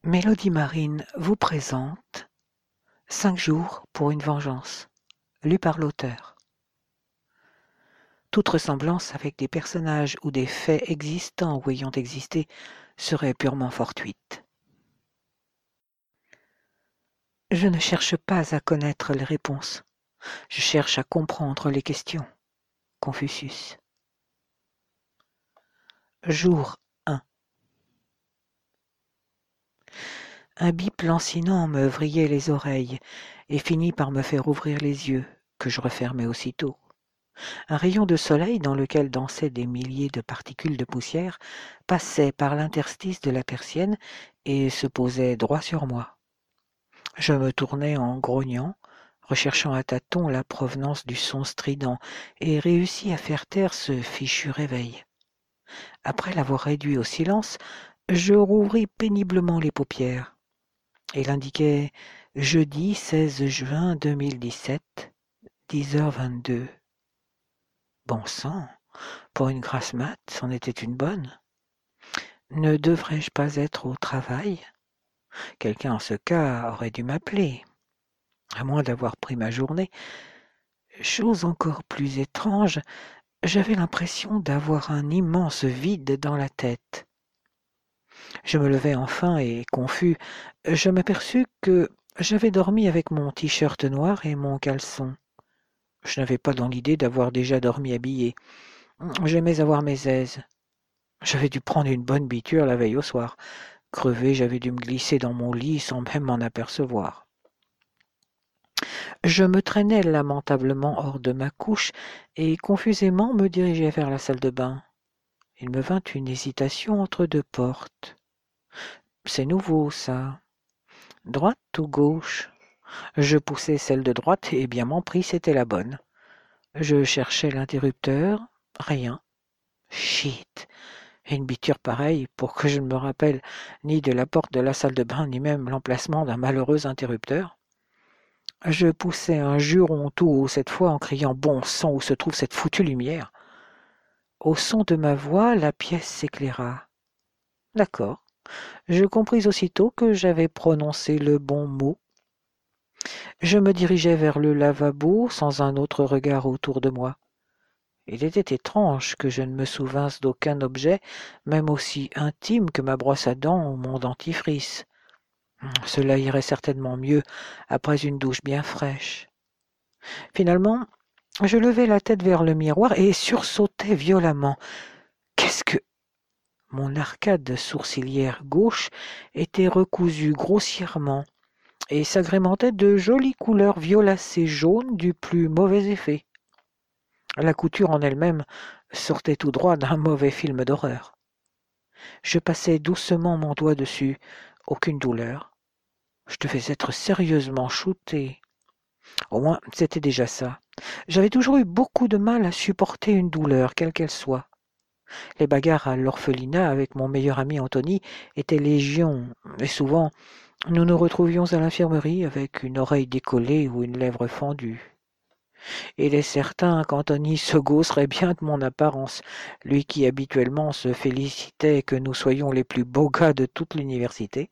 Mélodie Marine vous présente 5 jours pour une vengeance, lu par l'auteur. Toute ressemblance avec des personnages ou des faits existants ou ayant existé serait purement fortuite. Je ne cherche pas à connaître les réponses, je cherche à comprendre les questions. Confucius. Jour 1. Un bip lancinant me vrillait les oreilles et finit par me faire ouvrir les yeux, que je refermais aussitôt. Un rayon de soleil dans lequel dansaient des milliers de particules de poussière passait par l'interstice de la persienne et se posait droit sur moi. Je me tournai en grognant, recherchant à tâtons la provenance du son strident, et réussis à faire taire ce fichu réveil. Après l'avoir réduit au silence, je rouvris péniblement les paupières. Il indiquait jeudi 16 juin 2017, 10h22. Bon sang, pour une grasse mat, c'en était une bonne. Ne devrais-je pas être au travail? Quelqu'un en ce cas aurait dû m'appeler, à moins d'avoir pris ma journée. Chose encore plus étrange, j'avais l'impression d'avoir un immense vide dans la tête. Je me levai enfin et, confus, je m'aperçus que j'avais dormi avec mon t-shirt noir et mon caleçon. Je n'avais pas dans l'idée d'avoir déjà dormi habillé. J'aimais avoir mes aises. J'avais dû prendre une bonne biture la veille au soir. Crevé, j'avais dû me glisser dans mon lit sans même m'en apercevoir. Je me traînais lamentablement hors de ma couche et confusément me dirigeais vers la salle de bain. Il me vint une hésitation entre deux portes. C'est nouveau, ça. Droite ou gauche? Je poussai celle de droite et bien m'en pris, c'était la bonne. Je cherchais l'interrupteur, rien. Chut! Une biture pareille pour que je ne me rappelle ni de la porte de la salle de bain, ni même l'emplacement d'un malheureux interrupteur. Je poussai un juron tout haut cette fois en criant « Bon sang, où se trouve cette foutue lumière ?» Au son de ma voix, la pièce s'éclaira. D'accord. Je compris aussitôt que j'avais prononcé le bon mot. Je me dirigeai vers le lavabo sans un autre regard autour de moi. Il était étrange que je ne me souvinsse d'aucun objet, même aussi intime que ma brosse à dents ou mon dentifrice. Cela irait certainement mieux après une douche bien fraîche. Finalement, je levai la tête vers le miroir et sursautai violemment. Qu'est-ce que... Mon arcade sourcilière gauche était recousue grossièrement et s'agrémentait de jolies couleurs violacées jaunes du plus mauvais effet. La couture en elle-même sortait tout droit d'un mauvais film d'horreur. Je passai doucement mon doigt dessus, aucune douleur. Je devais être sérieusement shooté. Au moins, c'était déjà ça. J'avais toujours eu beaucoup de mal à supporter une douleur, quelle qu'elle soit. Les bagarres à l'orphelinat avec mon meilleur ami Anthony étaient légion, et souvent, nous nous retrouvions à l'infirmerie avec une oreille décollée ou une lèvre fendue. Il est certain qu'Anthony se gausserait bien de mon apparence, lui qui habituellement se félicitait que nous soyons les plus beaux gars de toute l'université.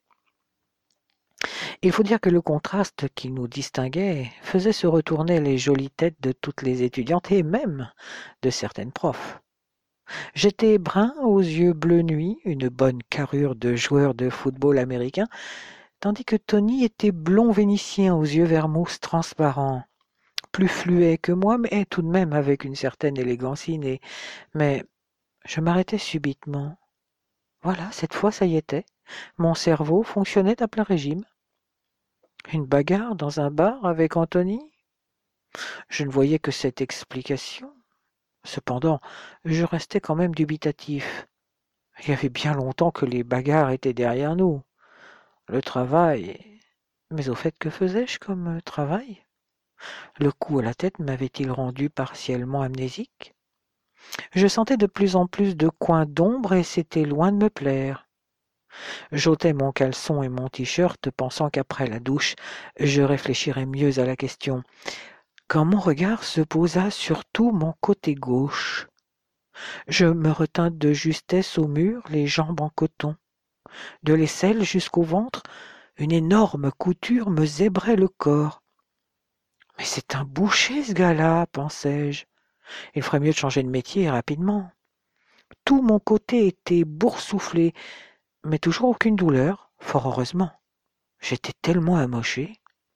Il faut dire que le contraste qui nous distinguait faisait se retourner les jolies têtes de toutes les étudiantes et même de certaines profs. J'étais brun aux yeux bleu nuit, une bonne carrure de joueur de football américain, tandis que Tony était blond vénitien aux yeux vermouth transparents, plus fluet que moi, mais tout de même avec une certaine élégance innée. Mais je m'arrêtai subitement. Voilà, cette fois ça y était. Mon cerveau fonctionnait à plein régime. Une bagarre dans un bar avec Anthony? Je ne voyais que cette explication. Cependant, je restais quand même dubitatif. Il y avait bien longtemps que les bagarres étaient derrière nous. Le travail... Mais au fait, que faisais-je comme travail? Le coup à la tête m'avait-il rendu partiellement amnésique? Je sentais de plus en plus de coins d'ombre et c'était loin de me plaire. J'ôtai mon caleçon et mon t-shirt, pensant qu'après la douche, je réfléchirais mieux à la question, quand mon regard se posa sur tout mon côté gauche. Je me retins de justesse au mur, les jambes en coton. De l'aisselle jusqu'au ventre, une énorme couture me zébrait le corps. Mais c'est un boucher, ce gars-là, pensai-je. Il ferait mieux de changer de métier rapidement. Tout mon côté était boursouflé, mais toujours aucune douleur, fort heureusement. J'étais tellement amoché.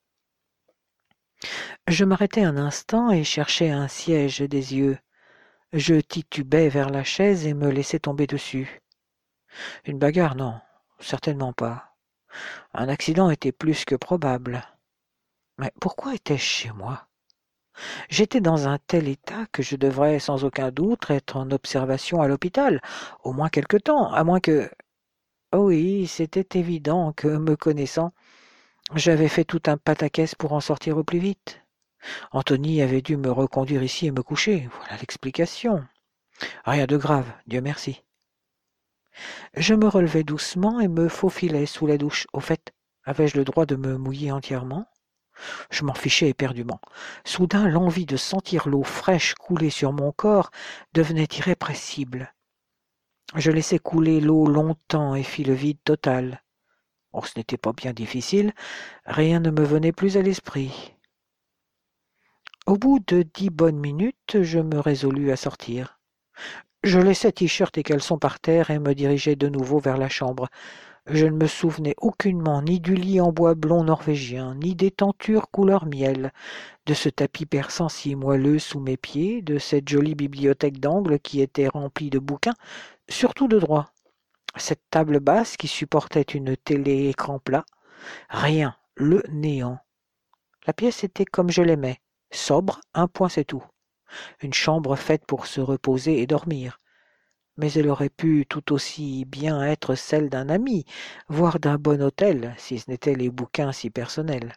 Je m'arrêtai un instant et cherchai un siège des yeux. Je titubais vers la chaise et me laissai tomber dessus. Une bagarre, non, certainement pas. Un accident était plus que probable. Mais pourquoi étais-je chez moi? J'étais dans un tel état que je devrais sans aucun doute être en observation à l'hôpital, au moins quelque temps, à moins que... Oh oui, c'était évident que, me connaissant, j'avais fait tout un pataquès pour en sortir au plus vite. Anthony avait dû me reconduire ici et me coucher, voilà l'explication. Rien de grave, Dieu merci. Je me relevai doucement et me faufilai sous la douche. Au fait, avais-je le droit de me mouiller entièrement? Je m'en fichais éperdument. Soudain, l'envie de sentir l'eau fraîche couler sur mon corps devenait irrépressible. Je laissai couler l'eau longtemps et fis le vide total. Oh, ce n'était pas bien difficile, rien ne me venait plus à l'esprit. Au bout de 10 bonnes minutes, je me résolus à sortir. Je laissai t-shirt et caleçon par terre et me dirigeai de nouveau vers la chambre. Je ne me souvenais aucunement ni du lit en bois blond norvégien, ni des tentures couleur miel, de ce tapis persan si moelleux sous mes pieds, de cette jolie bibliothèque d'angle qui était remplie de bouquins, surtout de droit. Cette table basse qui supportait une télé écran plat, rien, le néant. La pièce était comme je l'aimais, sobre, un point c'est tout. Une chambre faite pour se reposer et dormir. Mais elle aurait pu tout aussi bien être celle d'un ami, voire d'un bon hôtel, si ce n'étaient les bouquins si personnels.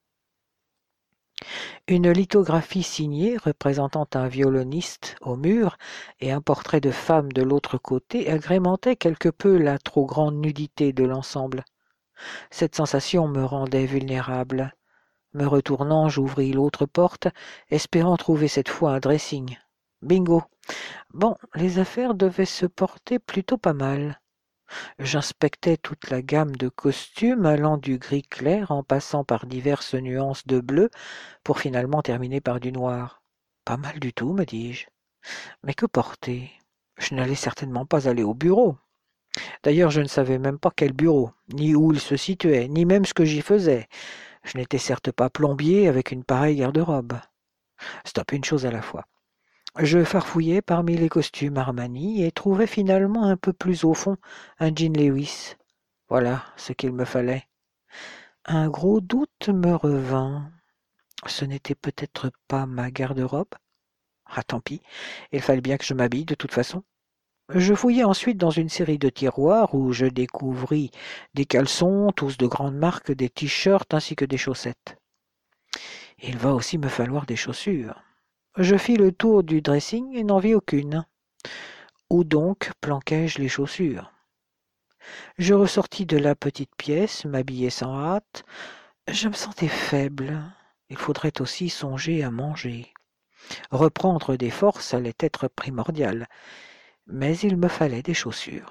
Une lithographie signée représentant un violoniste au mur et un portrait de femme de l'autre côté agrémentait quelque peu la trop grande nudité de l'ensemble. Cette sensation me rendait vulnérable. Me retournant, j'ouvris l'autre porte, espérant trouver cette fois un dressing. Bingo! Bon, les affaires devaient se porter plutôt pas mal. J'inspectais toute la gamme de costumes allant du gris clair en passant par diverses nuances de bleu pour finalement terminer par du noir. Pas mal du tout, me dis-je. Mais que porter? Je n'allais certainement pas aller au bureau. D'ailleurs, je ne savais même pas quel bureau, ni où il se situait, ni même ce que j'y faisais. Je n'étais certes pas plombier avec une pareille garde-robe. Stop, une chose à la fois. Je farfouillais parmi les costumes Armani et trouvai finalement un peu plus au fond un jean Lewis. Voilà ce qu'il me fallait. Un gros doute me revint. Ce n'était peut-être pas ma garde-robe? Ah, tant pis, il fallait bien que je m'habille de toute façon. Je fouillai ensuite dans une série de tiroirs où je découvris des caleçons, tous de grandes marques, des t-shirts ainsi que des chaussettes. Il va aussi me falloir des chaussures. Je fis le tour du dressing et n'en vis aucune. Où donc planquai-je les chaussures? Je ressortis de la petite pièce, m'habillai sans hâte. Je me sentais faible. Il faudrait aussi songer à manger. Reprendre des forces allait être primordial, mais il me fallait des chaussures.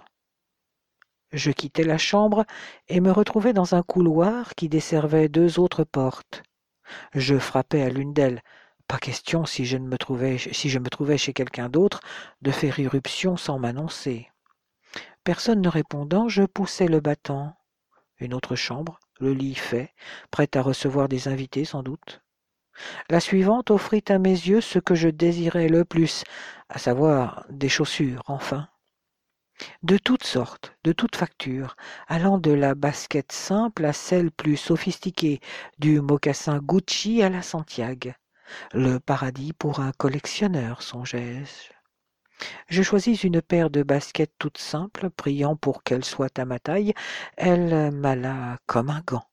Je quittai la chambre et me retrouvai dans un couloir qui desservait deux autres portes. Je frappai à l'une d'elles. Pas question, si je me trouvais chez quelqu'un d'autre, de faire irruption sans m'annoncer. Personne ne répondant, je poussai le battant. Une autre chambre, le lit fait, prête à recevoir des invités sans doute. La suivante offrit à mes yeux ce que je désirais le plus, à savoir des chaussures, enfin. De toutes sortes, de toutes factures, allant de la basket simple à celle plus sophistiquée, du mocassin Gucci à la Santiago. Le paradis pour un collectionneur, songeai-je. Je choisis une paire de baskets toutes simples, priant pour qu'elles soient à ma taille. Elle m'alla comme un gant.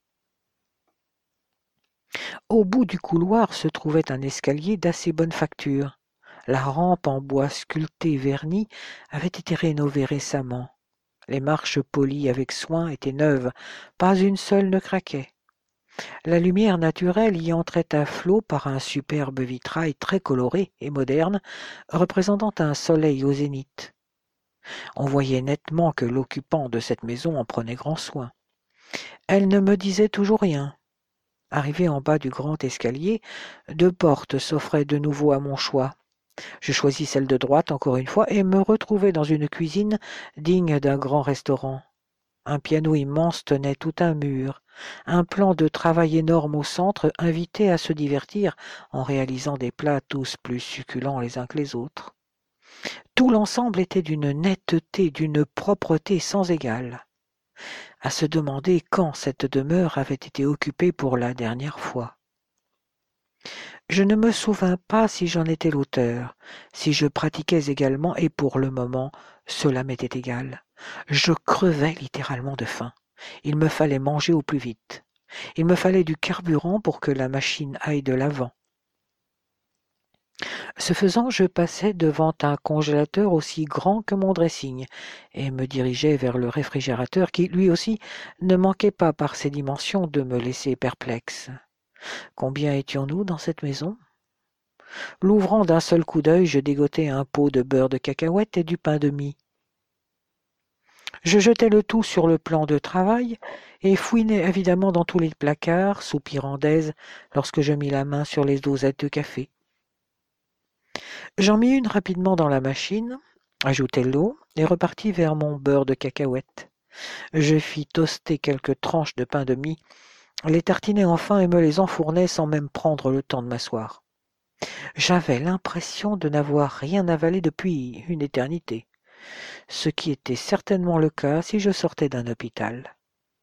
Au bout du couloir se trouvait un escalier d'assez bonne facture. La rampe en bois sculpté verni avait été rénovée récemment. Les marches polies avec soin étaient neuves, pas une seule ne craquait. La lumière naturelle y entrait à flots par un superbe vitrail très coloré et moderne, représentant un soleil au zénith. On voyait nettement que l'occupant de cette maison en prenait grand soin. Elle ne me disait toujours rien. Arrivé en bas du grand escalier, 2 portes s'offraient de nouveau à mon choix. Je choisis celle de droite encore une fois et me retrouvai dans une cuisine digne d'un grand restaurant. Un piano immense tenait tout un mur. Un plan de travail énorme au centre invitait à se divertir en réalisant des plats tous plus succulents les uns que les autres. Tout l'ensemble était d'une netteté, d'une propreté sans égale. À se demander quand cette demeure avait été occupée pour la dernière fois. Je ne me souvins pas si j'en étais l'auteur, si je pratiquais également, et pour le moment, cela m'était égal. Je crevais littéralement de faim. Il me fallait manger au plus vite. Il me fallait du carburant pour que la machine aille de l'avant. Ce faisant, je passai devant un congélateur aussi grand que mon dressing et me dirigeai vers le réfrigérateur qui, lui aussi, ne manquait pas par ses dimensions de me laisser perplexe. Combien étions-nous dans cette maison? L'ouvrant d'un seul coup d'œil, je dégotai un pot de beurre de cacahuète et du pain de mie. Je jetai le tout sur le plan de travail et fouinai évidemment dans tous les placards, soupirant d'aise lorsque je mis la main sur les dosettes de café. J'en mis une rapidement dans la machine, ajoutai l'eau et repartis vers mon beurre de cacahuète. Je fis toaster quelques tranches de pain de mie, les tartinai enfin et me les enfournai sans même prendre le temps de m'asseoir. J'avais l'impression de n'avoir rien avalé depuis une éternité, ce qui était certainement le cas si je sortais d'un hôpital.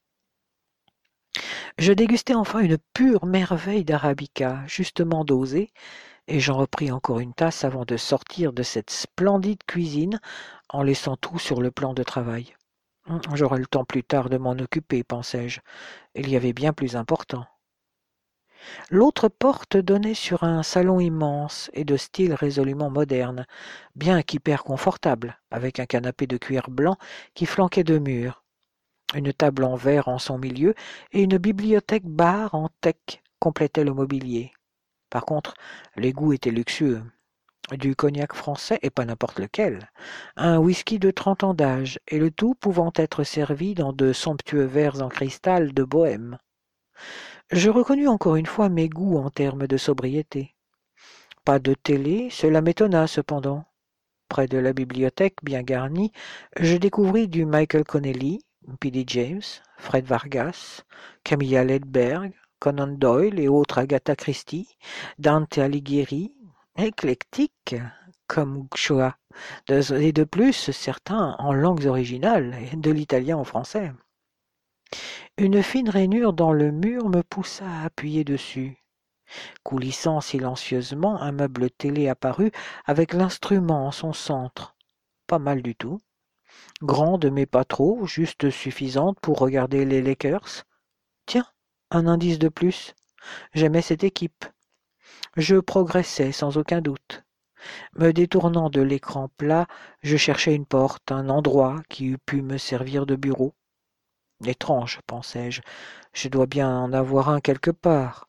Je dégustai enfin une pure merveille d'arabica, justement dosée, et j'en repris encore une tasse avant de sortir de cette splendide cuisine en laissant tout sur le plan de travail. J'aurai le temps plus tard de m'en occuper, pensai-je. Il y avait bien plus important. L'autre porte donnait sur un salon immense et de style résolument moderne, bien qu'hyper confortable, avec un canapé de cuir blanc qui flanquait 2 murs, une table en verre en son milieu et une bibliothèque bar en teck complétaient le mobilier. Par contre, les goûts étaient luxueux. Du cognac français, et pas n'importe lequel, un whisky de 30 ans d'âge, et le tout pouvant être servi dans de somptueux verres en cristal de Bohême. Je reconnus encore une fois mes goûts en termes de sobriété. Pas de télé, cela m'étonna cependant. Près de la bibliothèque bien garnie, je découvris du Michael Connelly, P.D. James, Fred Vargas, Camilla Ledberg, Conan Doyle et autres Agatha Christie, Dante Alighieri, éclectique comme Shoah, et de plus certains en langues originales, et de l'italien au français. Une fine rainure dans le mur me poussa à appuyer dessus. Coulissant silencieusement, un meuble télé apparut avec l'instrument en son centre. Pas mal du tout. Grande mais pas trop, juste suffisante pour regarder les Lakers. Tiens, un indice de plus. J'aimais cette équipe. Je progressais sans aucun doute. Me détournant de l'écran plat, je cherchais une porte, un endroit qui eût pu me servir de bureau. Étrange, pensai-je, je dois bien en avoir un quelque part.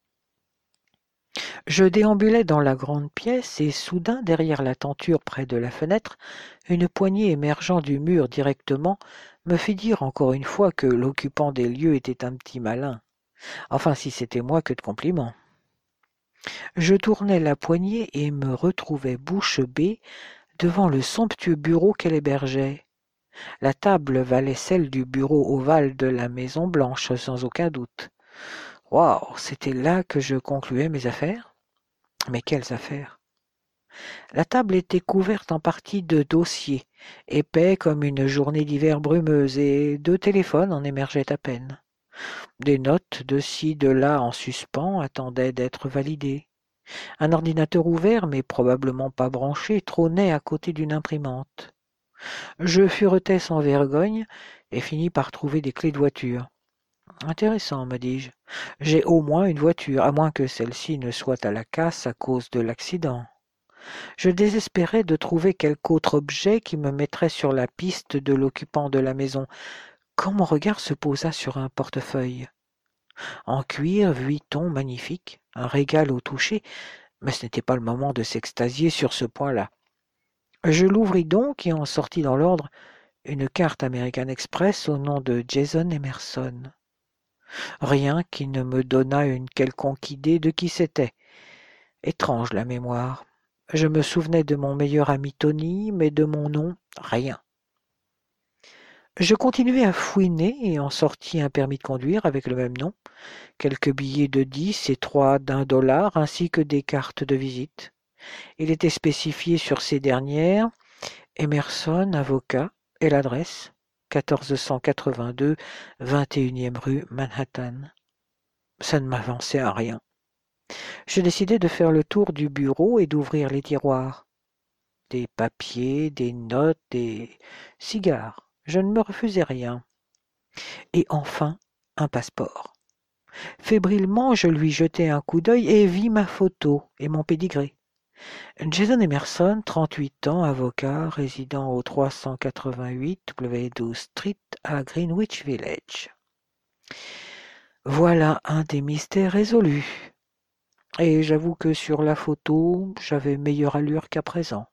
Je déambulai dans la grande pièce et soudain, derrière la tenture près de la fenêtre, une poignée émergeant du mur directement me fit dire encore une fois que l'occupant des lieux était un petit malin. Enfin, si c'était moi, que de compliments. Je tournai la poignée et me retrouvai bouche bée devant le somptueux bureau qu'elle hébergeait. La table valait celle du bureau ovale de la Maison Blanche, sans aucun doute. Waouh, c'était là que je concluais mes affaires? Mais quelles affaires? La table était couverte en partie de dossiers, épais comme une journée d'hiver brumeuse, et 2 téléphones en émergeaient à peine. Des notes de ci, de là en suspens attendaient d'être validées. Un ordinateur ouvert, mais probablement pas branché, trônait à côté d'une imprimante. Je furetai sans vergogne et finis par trouver des clés de voiture. Intéressant, me dis-je. J'ai au moins une voiture, à moins que celle-ci ne soit à la casse à cause de l'accident. Je désespérais de trouver quelque autre objet qui me mettrait sur la piste de l'occupant de la maison, quand mon regard se posa sur un portefeuille. En cuir, vuitton, magnifique, un régal au toucher, mais ce n'était pas le moment de s'extasier sur ce point-là. Je l'ouvris donc et en sortis dans l'ordre une carte American Express au nom de Jason Emerson. Rien qui ne me donnât une quelconque idée de qui c'était. Étrange la mémoire. Je me souvenais de mon meilleur ami Tony, mais de mon nom, rien. Je continuai à fouiner et en sortis un permis de conduire avec le même nom, quelques billets de 10 et 3 d'1 $, ainsi que des cartes de visite. Il était spécifié sur ces dernières Emerson, avocat, et l'adresse 1482, 21e rue, Manhattan. Ça ne m'avançait à rien. Je décidai de faire le tour du bureau et d'ouvrir les tiroirs. Des papiers, des notes, des cigares. Je ne me refusai rien. Et enfin, un passeport. Fébrilement, je lui jetai un coup d'œil et vis ma photo et mon pédigré. Jason Emerson, 38 ans, avocat, résident au 388 W12 Street à Greenwich Village. Voilà un des mystères résolus. Et j'avoue que sur la photo, j'avais meilleure allure qu'à présent.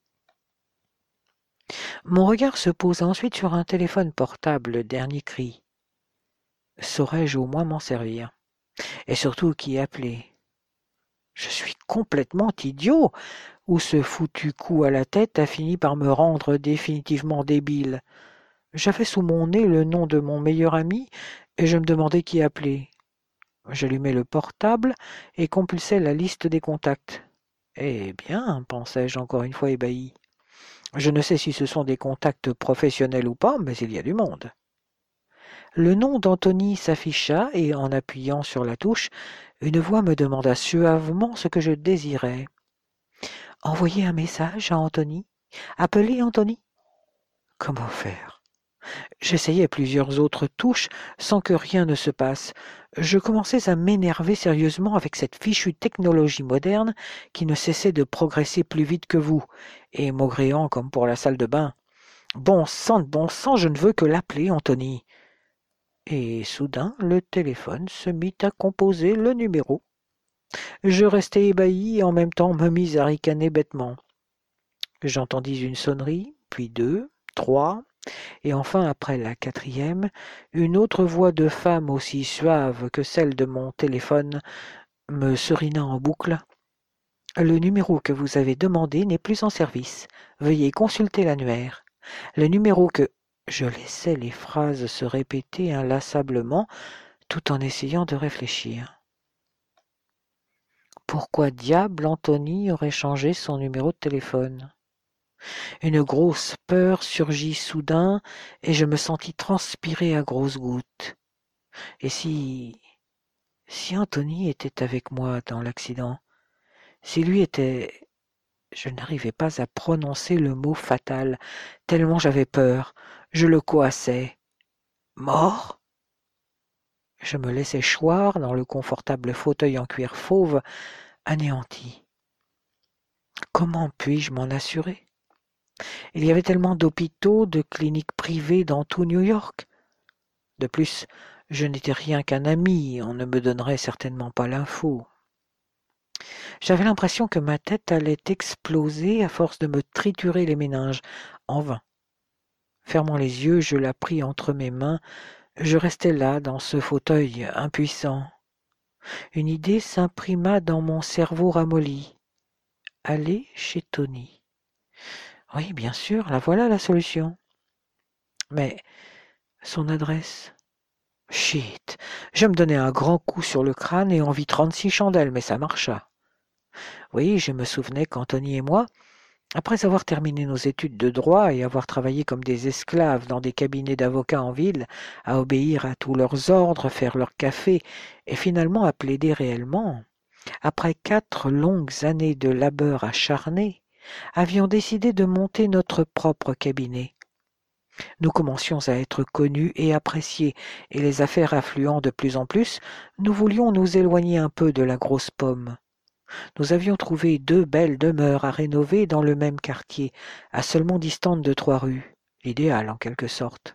Mon regard se posa ensuite sur un téléphone portable, dernier cri. Saurais-je au moins m'en servir? Et surtout, qui appeler? Je suis complètement idiot, ou ce foutu coup à la tête a fini par me rendre définitivement débile. J'avais sous mon nez le nom de mon meilleur ami, et je me demandais qui appeler. J'allumai le portable et compulsai la liste des contacts. Eh bien, pensai-je encore une fois ébahi. Je ne sais si ce sont des contacts professionnels ou pas, mais il y a du monde. Le nom d'Anthony s'afficha et, en appuyant sur la touche, une voix me demanda suavement ce que je désirais. Envoyer un message à Anthony? Appeler Anthony? Comment faire? J'essayai plusieurs autres touches sans que rien ne se passe. Je commençais à m'énerver sérieusement avec cette fichue technologie moderne qui ne cessait de progresser plus vite que vous, et maugréant comme pour la salle de bain. Bon sang, je ne veux que l'appeler Anthony. Et soudain, le téléphone se mit à composer le numéro. Je restai ébahi et en même temps me mis à ricaner bêtement. J'entendis une sonnerie, puis 2, 3, et enfin, après la 4e, une autre voix de femme aussi suave que celle de mon téléphone me serina en boucle. Le numéro que vous avez demandé n'est plus en service. Veuillez consulter l'annuaire. Le numéro que... Je laissais les phrases se répéter inlassablement tout en essayant de réfléchir. Pourquoi diable Anthony aurait changé son numéro de téléphone? Une grosse peur surgit soudain et je me sentis transpirer à grosses gouttes. Et si Anthony était avec moi dans l'accident? Si lui était... Je n'arrivais pas à prononcer le mot fatal, tellement j'avais peur. Je le coassais. Mort? Je me laissais choir dans le confortable fauteuil en cuir fauve, anéanti. Comment puis-je m'en assurer? Il y avait tellement d'hôpitaux, de cliniques privées dans tout New York. De plus, je n'étais rien qu'un ami, on ne me donnerait certainement pas l'info. J'avais l'impression que ma tête allait exploser à force de me triturer les méninges. En vain. Fermant les yeux, je la pris entre mes mains. Je restai là, dans ce fauteuil, impuissant. Une idée s'imprima dans mon cerveau ramolli. Aller chez Tony. Oui, bien sûr, la voilà la solution. Mais son adresse... Chut, je me donnai un grand coup sur le crâne et en vis 36 chandelles, mais ça marcha. Oui, je me souvenais qu'Anthony et moi, après avoir terminé nos études de droit et avoir travaillé comme des esclaves dans des cabinets d'avocats en ville, à obéir à tous leurs ordres, faire leur café et finalement à plaider réellement, après 4 longues années de labeur acharné, avions décidé de monter notre propre cabinet. Nous commencions à être connus et appréciés, et les affaires affluant de plus en plus, nous voulions nous éloigner un peu de la grosse pomme. Nous avions trouvé 2 belles demeures à rénover dans le même quartier, à seulement distante de 3 rues, l'idéal en quelque sorte.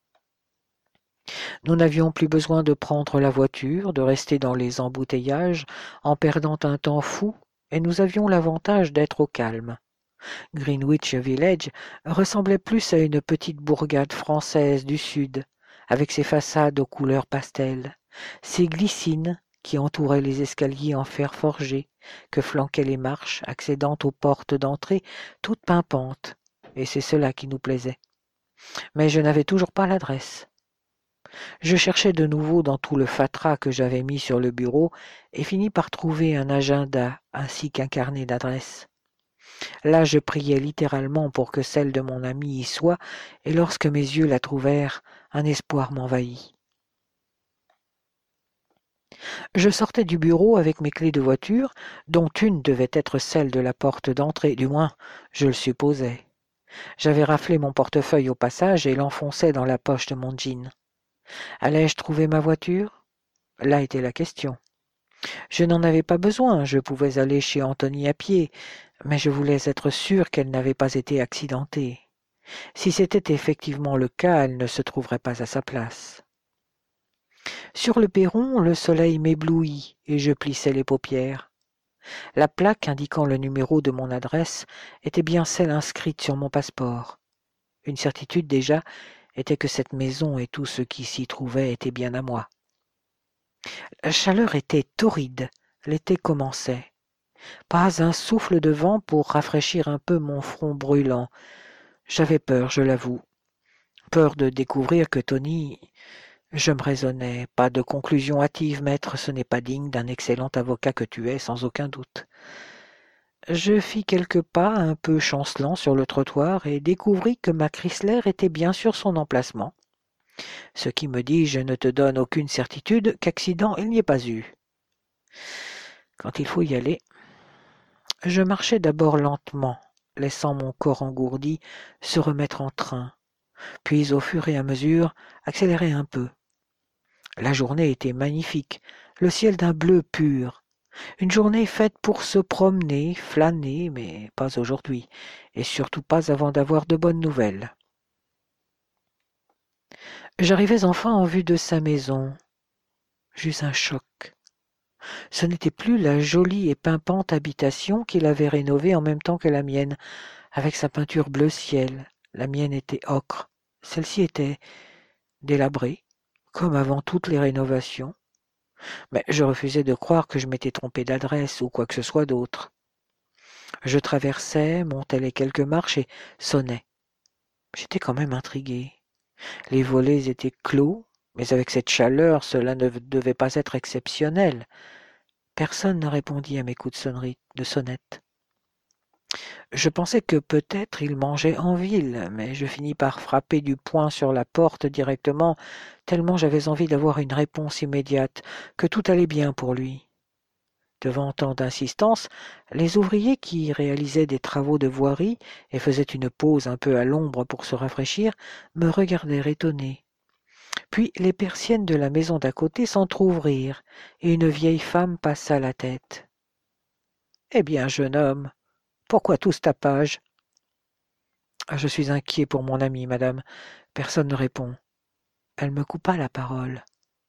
Nous n'avions plus besoin de prendre la voiture, de rester dans les embouteillages, en perdant un temps fou, et nous avions l'avantage d'être au calme. Greenwich Village ressemblait plus à une petite bourgade française du Sud, avec ses façades aux couleurs pastel, ses glycines qui entouraient les escaliers en fer forgé, que flanquaient les marches accédant aux portes d'entrée toutes pimpantes, et c'est cela qui nous plaisait. Mais je n'avais toujours pas l'adresse. Je cherchais de nouveau dans tout le fatras que j'avais mis sur le bureau et finis par trouver un agenda ainsi qu'un carnet d'adresses. Là, je priais littéralement pour que celle de mon ami y soit, et lorsque mes yeux la trouvèrent, un espoir m'envahit. Je sortais du bureau avec mes clés de voiture, dont une devait être celle de la porte d'entrée, du moins, je le supposais. J'avais raflé mon portefeuille au passage et l'enfonçais dans la poche de mon jean. Allais-je trouver ma voiture? Là était la question. Je n'en avais pas besoin, je pouvais aller chez Anthony à pied, mais je voulais être sûr qu'elle n'avait pas été accidentée. Si c'était effectivement le cas, elle ne se trouverait pas à sa place. Sur le perron, le soleil m'éblouit et je plissais les paupières. La plaque indiquant le numéro de mon adresse était bien celle inscrite sur mon passeport. Une certitude déjà était que cette maison et tout ce qui s'y trouvait était bien à moi. La chaleur était torride, l'été commençait. Pas un souffle de vent pour rafraîchir un peu mon front brûlant. J'avais peur, je l'avoue. Peur de découvrir que Tony... Je me raisonnais. Pas de conclusion hâtive, maître, ce n'est pas digne d'un excellent avocat que tu es, sans aucun doute. Je fis quelques pas un peu chancelants sur le trottoir et découvris que ma Chrysler était bien sur son emplacement. Ce qui me dit, je ne te donne aucune certitude qu'accident il n'y ait pas eu. Quand il faut y aller, je marchais d'abord lentement, laissant mon corps engourdi se remettre en train, puis au fur et à mesure accélérer un peu. La journée était magnifique, le ciel d'un bleu pur. Une journée faite pour se promener, flâner, mais pas aujourd'hui, et surtout pas avant d'avoir de bonnes nouvelles. J'arrivais enfin en vue de sa maison. J'eus un choc. Ce n'était plus la jolie et pimpante habitation qu'il avait rénovée en même temps que la mienne, avec sa peinture bleu ciel. La mienne était ocre. Celle-ci était délabrée, comme avant toutes les rénovations. Mais je refusais de croire que je m'étais trompé d'adresse ou quoi que ce soit d'autre. Je traversais, montais les quelques marches et sonnais. J'étais quand même intrigué. Les volets étaient clos, mais avec cette chaleur, cela ne devait pas être exceptionnel. Personne ne répondit à mes coups de sonnette. Je pensais que peut-être il mangeait en ville, mais je finis par frapper du poing sur la porte directement, tellement j'avais envie d'avoir une réponse immédiate, que tout allait bien pour lui. Devant tant d'insistance, les ouvriers qui réalisaient des travaux de voirie et faisaient une pause un peu à l'ombre pour se rafraîchir me regardèrent étonnés. Puis les persiennes de la maison d'à côté s'entr'ouvrirent et une vieille femme passa la tête. « Eh bien, jeune homme, pourquoi tout ce tapage ?»« Je suis inquiet pour mon ami, madame. Personne ne répond. » Elle me coupa la parole.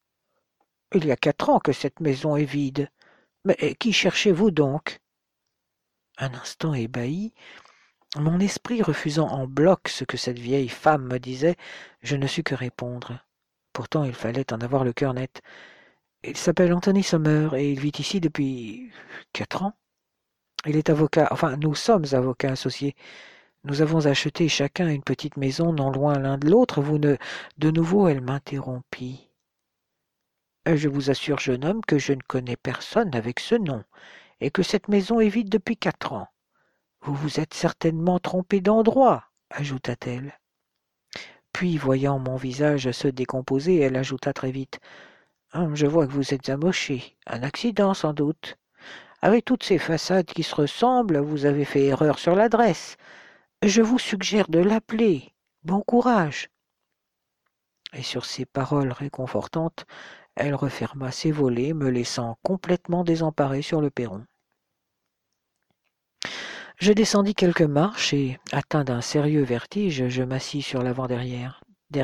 « Il y a 4 ans que cette maison est vide. Mais qui cherchez-vous donc ?» Un instant ébahi, mon esprit refusant en bloc ce que cette vieille femme me disait, je ne sus que répondre. Pourtant, il fallait en avoir le cœur net. Il s'appelle Anthony Sommer et il vit ici depuis 4 ans. Il est avocat, enfin, nous sommes avocats associés. Nous avons acheté chacun une petite maison non loin l'un de l'autre. De nouveau, elle m'interrompit. Je vous assure, jeune homme, que je ne connais personne avec ce nom et que cette maison est vide depuis 4 ans. Vous vous êtes certainement trompé d'endroit, ajouta-t-elle. Puis, voyant mon visage se décomposer, elle ajouta très vite. Je vois que vous êtes amoché. Un accident, sans doute. Avec toutes ces façades qui se ressemblent, vous avez fait erreur sur l'adresse. Je vous suggère de l'appeler. Bon courage. » Et sur ces paroles réconfortantes, elle referma ses volets, me laissant complètement désemparé sur le perron. Je descendis quelques marches et, atteint d'un sérieux vertige, je m'assis sur l'avant-dernière.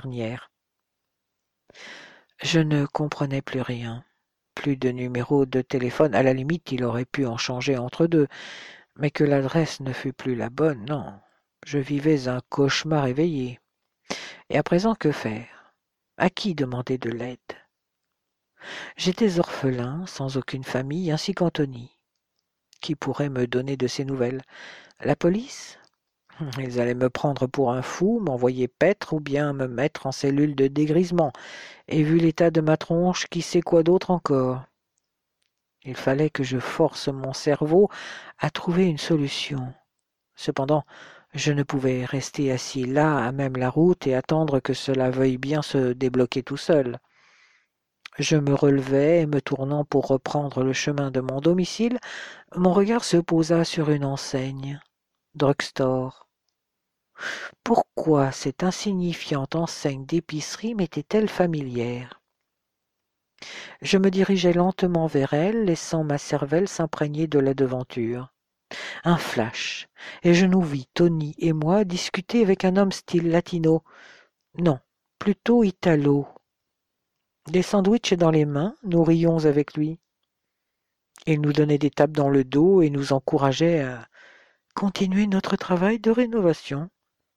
Je ne comprenais plus rien. Plus de numéro de téléphone. À la limite, il aurait pu en changer entre deux. Mais que l'adresse ne fut plus la bonne, non. Je vivais un cauchemar éveillé. Et à présent, que faire? À qui demander de l'aide? J'étais orphelin, sans aucune famille, ainsi qu'Anthony. Qui pourrait me donner de ses nouvelles? La police? Ils allaient me prendre pour un fou, m'envoyer paître ou bien me mettre en cellule de dégrisement. Et vu l'état de ma tronche, qui sait quoi d'autre encore? Il fallait que je force mon cerveau à trouver une solution. Cependant, je ne pouvais rester assis là, à même la route, et attendre que cela veuille bien se débloquer tout seul. Je me relevai et me tournant pour reprendre le chemin de mon domicile, mon regard se posa sur une enseigne. Drugstore. Pourquoi cette insignifiante enseigne d'épicerie m'était-elle familière? Je me dirigeai lentement vers elle, laissant ma cervelle s'imprégner de la devanture. Un flash, et je nous vis, Tony et moi, discuter avec un homme style latino. Non, plutôt italo. Des sandwichs dans les mains, nous rions avec lui. Il nous donnait des tapes dans le dos et nous encourageait à continuer notre travail de rénovation.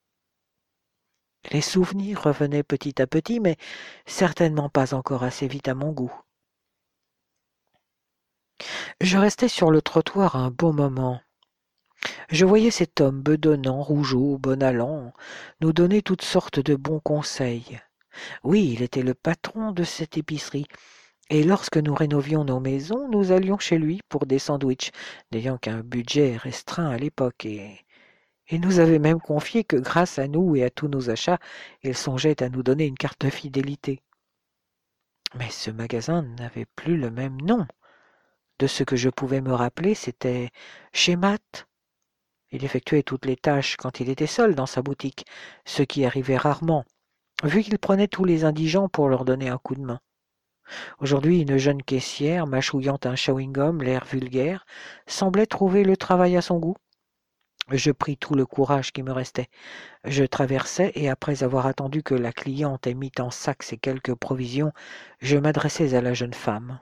Les souvenirs revenaient petit à petit, mais certainement pas encore assez vite à mon goût. Je restai sur le trottoir un bon moment. Je voyais cet homme bedonnant, rougeaud, bon allant, nous donner toutes sortes de bons conseils. Oui, il était le patron de cette épicerie, et lorsque nous rénovions nos maisons, nous allions chez lui pour des sandwichs, n'ayant qu'un budget restreint à l'époque, et il nous avait même confié que grâce à nous et à tous nos achats, il songeait à nous donner une carte de fidélité. Mais ce magasin n'avait plus le même nom. De ce que je pouvais me rappeler, c'était chez Matt. Il effectuait toutes les tâches quand il était seul dans sa boutique, ce qui arrivait rarement, vu qu'il prenait tous les indigents pour leur donner un coup de main. Aujourd'hui, une jeune caissière, mâchouillant un chewing-gum, l'air vulgaire, semblait trouver le travail à son goût. Je pris tout le courage qui me restait. Je traversai, et après avoir attendu que la cliente ait mis en sac ses quelques provisions, je m'adressai à la jeune femme.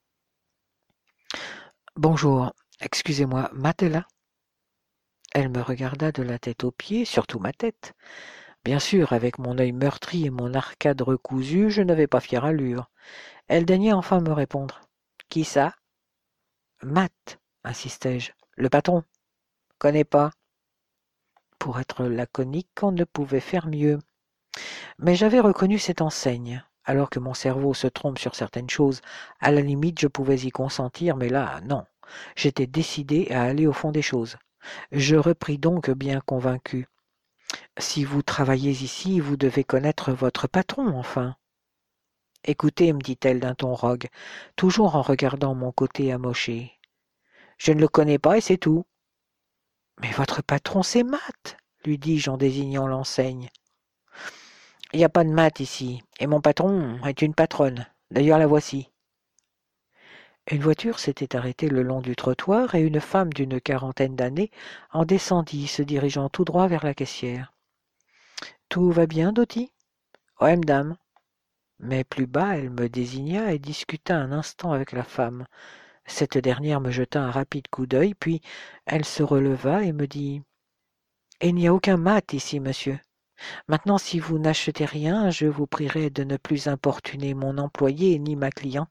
« Bonjour, excusez-moi, Matt est là ?» Elle me regarda de la tête aux pieds, surtout ma tête. Bien sûr, avec mon œil meurtri et mon arcade recousue, je n'avais pas fière allure. Elle daigna enfin me répondre. « Qui ça ?»« Matt, insistai-je. Le patron. Connais pas. » Pour être laconique, on ne pouvait faire mieux. Mais j'avais reconnu cette enseigne. Alors que mon cerveau se trompe sur certaines choses, à la limite je pouvais y consentir, mais là, non. J'étais décidé à aller au fond des choses. Je repris donc bien convaincu. « Si vous travaillez ici, vous devez connaître votre patron, enfin. » « Écoutez, me dit-elle d'un ton rogue, toujours en regardant mon côté amoché. Je ne le connais pas et c'est tout. »« Mais votre patron, c'est Matt, lui dis-je en désignant l'enseigne. »« Il n'y a pas de Matt ici, et mon patron est une patronne. D'ailleurs, la voici. » Une voiture s'était arrêtée le long du trottoir et une femme d'une quarantaine d'années en descendit, se dirigeant tout droit vers la caissière. « Tout va bien, Dotty ?»« Ouais, m'dame. » Mais plus bas, elle me désigna et discuta un instant avec la femme. Cette dernière me jeta un rapide coup d'œil, puis elle se releva et me dit « Il n'y a aucun mat ici, monsieur. Maintenant, si vous n'achetez rien, je vous prierai de ne plus importuner mon employé ni ma clientèle. »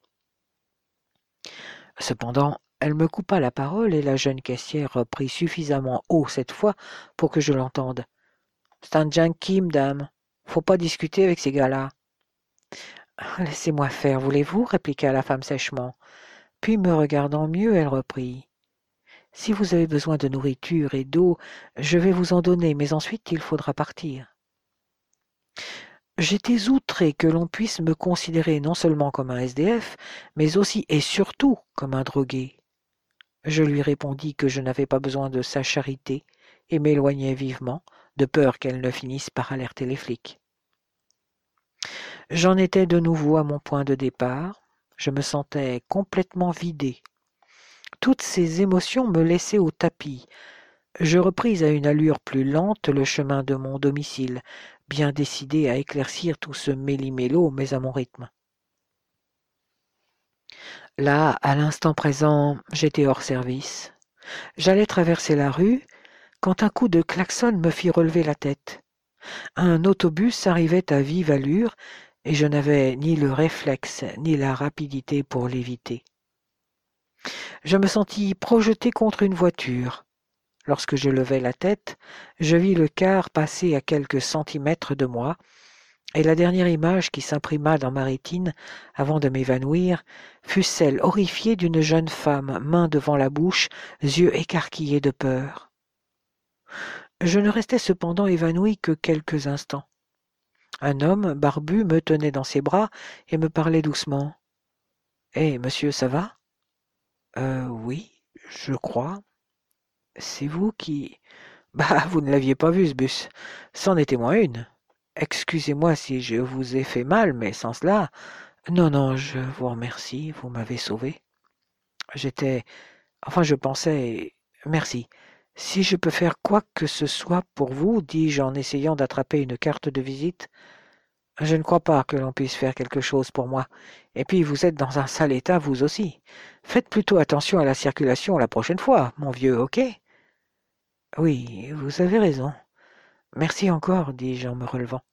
Cependant, elle me coupa la parole et la jeune caissière reprit suffisamment haut cette fois pour que je l'entende. « C'est un junkie, madame. Faut pas discuter avec ces gars-là. » « Laissez-moi faire, voulez-vous » répliqua la femme sèchement. Puis, me regardant mieux, elle reprit. « Si vous avez besoin de nourriture et d'eau, je vais vous en donner, mais ensuite il faudra partir. » J'étais outré que l'on puisse me considérer non seulement comme un SDF, mais aussi et surtout comme un drogué. Je lui répondis que je n'avais pas besoin de sa charité et m'éloignai vivement, de peur qu'elle ne finisse par alerter les flics. J'en étais de nouveau à mon point de départ. Je me sentais complètement vidé. Toutes ces émotions me laissaient au tapis. Je repris à une allure plus lente le chemin de mon domicile, bien décidé à éclaircir tout ce méli-mélo, mais à mon rythme. Là, à l'instant présent, j'étais hors service. J'allais traverser la rue quand un coup de klaxon me fit relever la tête. Un autobus arrivait à vive allure et je n'avais ni le réflexe ni la rapidité pour l'éviter. Je me sentis projeté contre une voiture. Lorsque je levai la tête, je vis le car passer à quelques centimètres de moi, et la dernière image qui s'imprima dans ma rétine avant de m'évanouir fut celle horrifiée d'une jeune femme, main devant la bouche, yeux écarquillés de peur. Je ne restai cependant évanoui que quelques instants. Un homme barbu me tenait dans ses bras et me parlait doucement. « Hé, monsieur, ça va ?»« Oui, je crois. C'est vous qui... » Bah, vous ne l'aviez pas vu, ce bus. C'en était moins une. Excusez-moi si je vous ai fait mal, mais sans cela... Non, non, je vous remercie, vous m'avez sauvé. J'étais... Enfin, je pensais... Merci. Si je peux faire quoi que ce soit pour vous, dis-je en essayant d'attraper une carte de visite. Je ne crois pas que l'on puisse faire quelque chose pour moi. Et puis, vous êtes dans un sale état, vous aussi. Faites plutôt attention à la circulation la prochaine fois, mon vieux, ok? Oui, vous avez raison. Merci encore, dis-je en me relevant.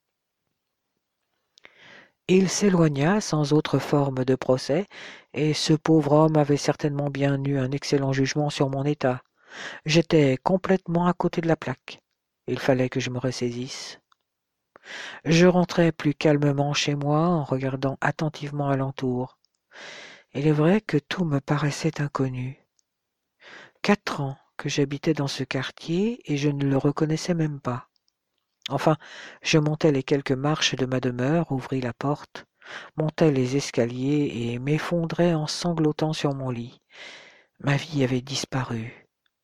Il s'éloigna sans autre forme de procès, et ce pauvre homme avait certainement bien eu un excellent jugement sur mon état. J'étais complètement à côté de la plaque. Il fallait que je me ressaisisse. Je rentrai plus calmement chez moi en regardant attentivement alentour. Il est vrai que tout me paraissait inconnu. 4 ans que j'habitais dans ce quartier et je ne le reconnaissais même pas. Enfin, je montai les quelques marches de ma demeure, ouvris la porte, montai les escaliers et m'effondrai en sanglotant sur mon lit. Ma vie avait disparu.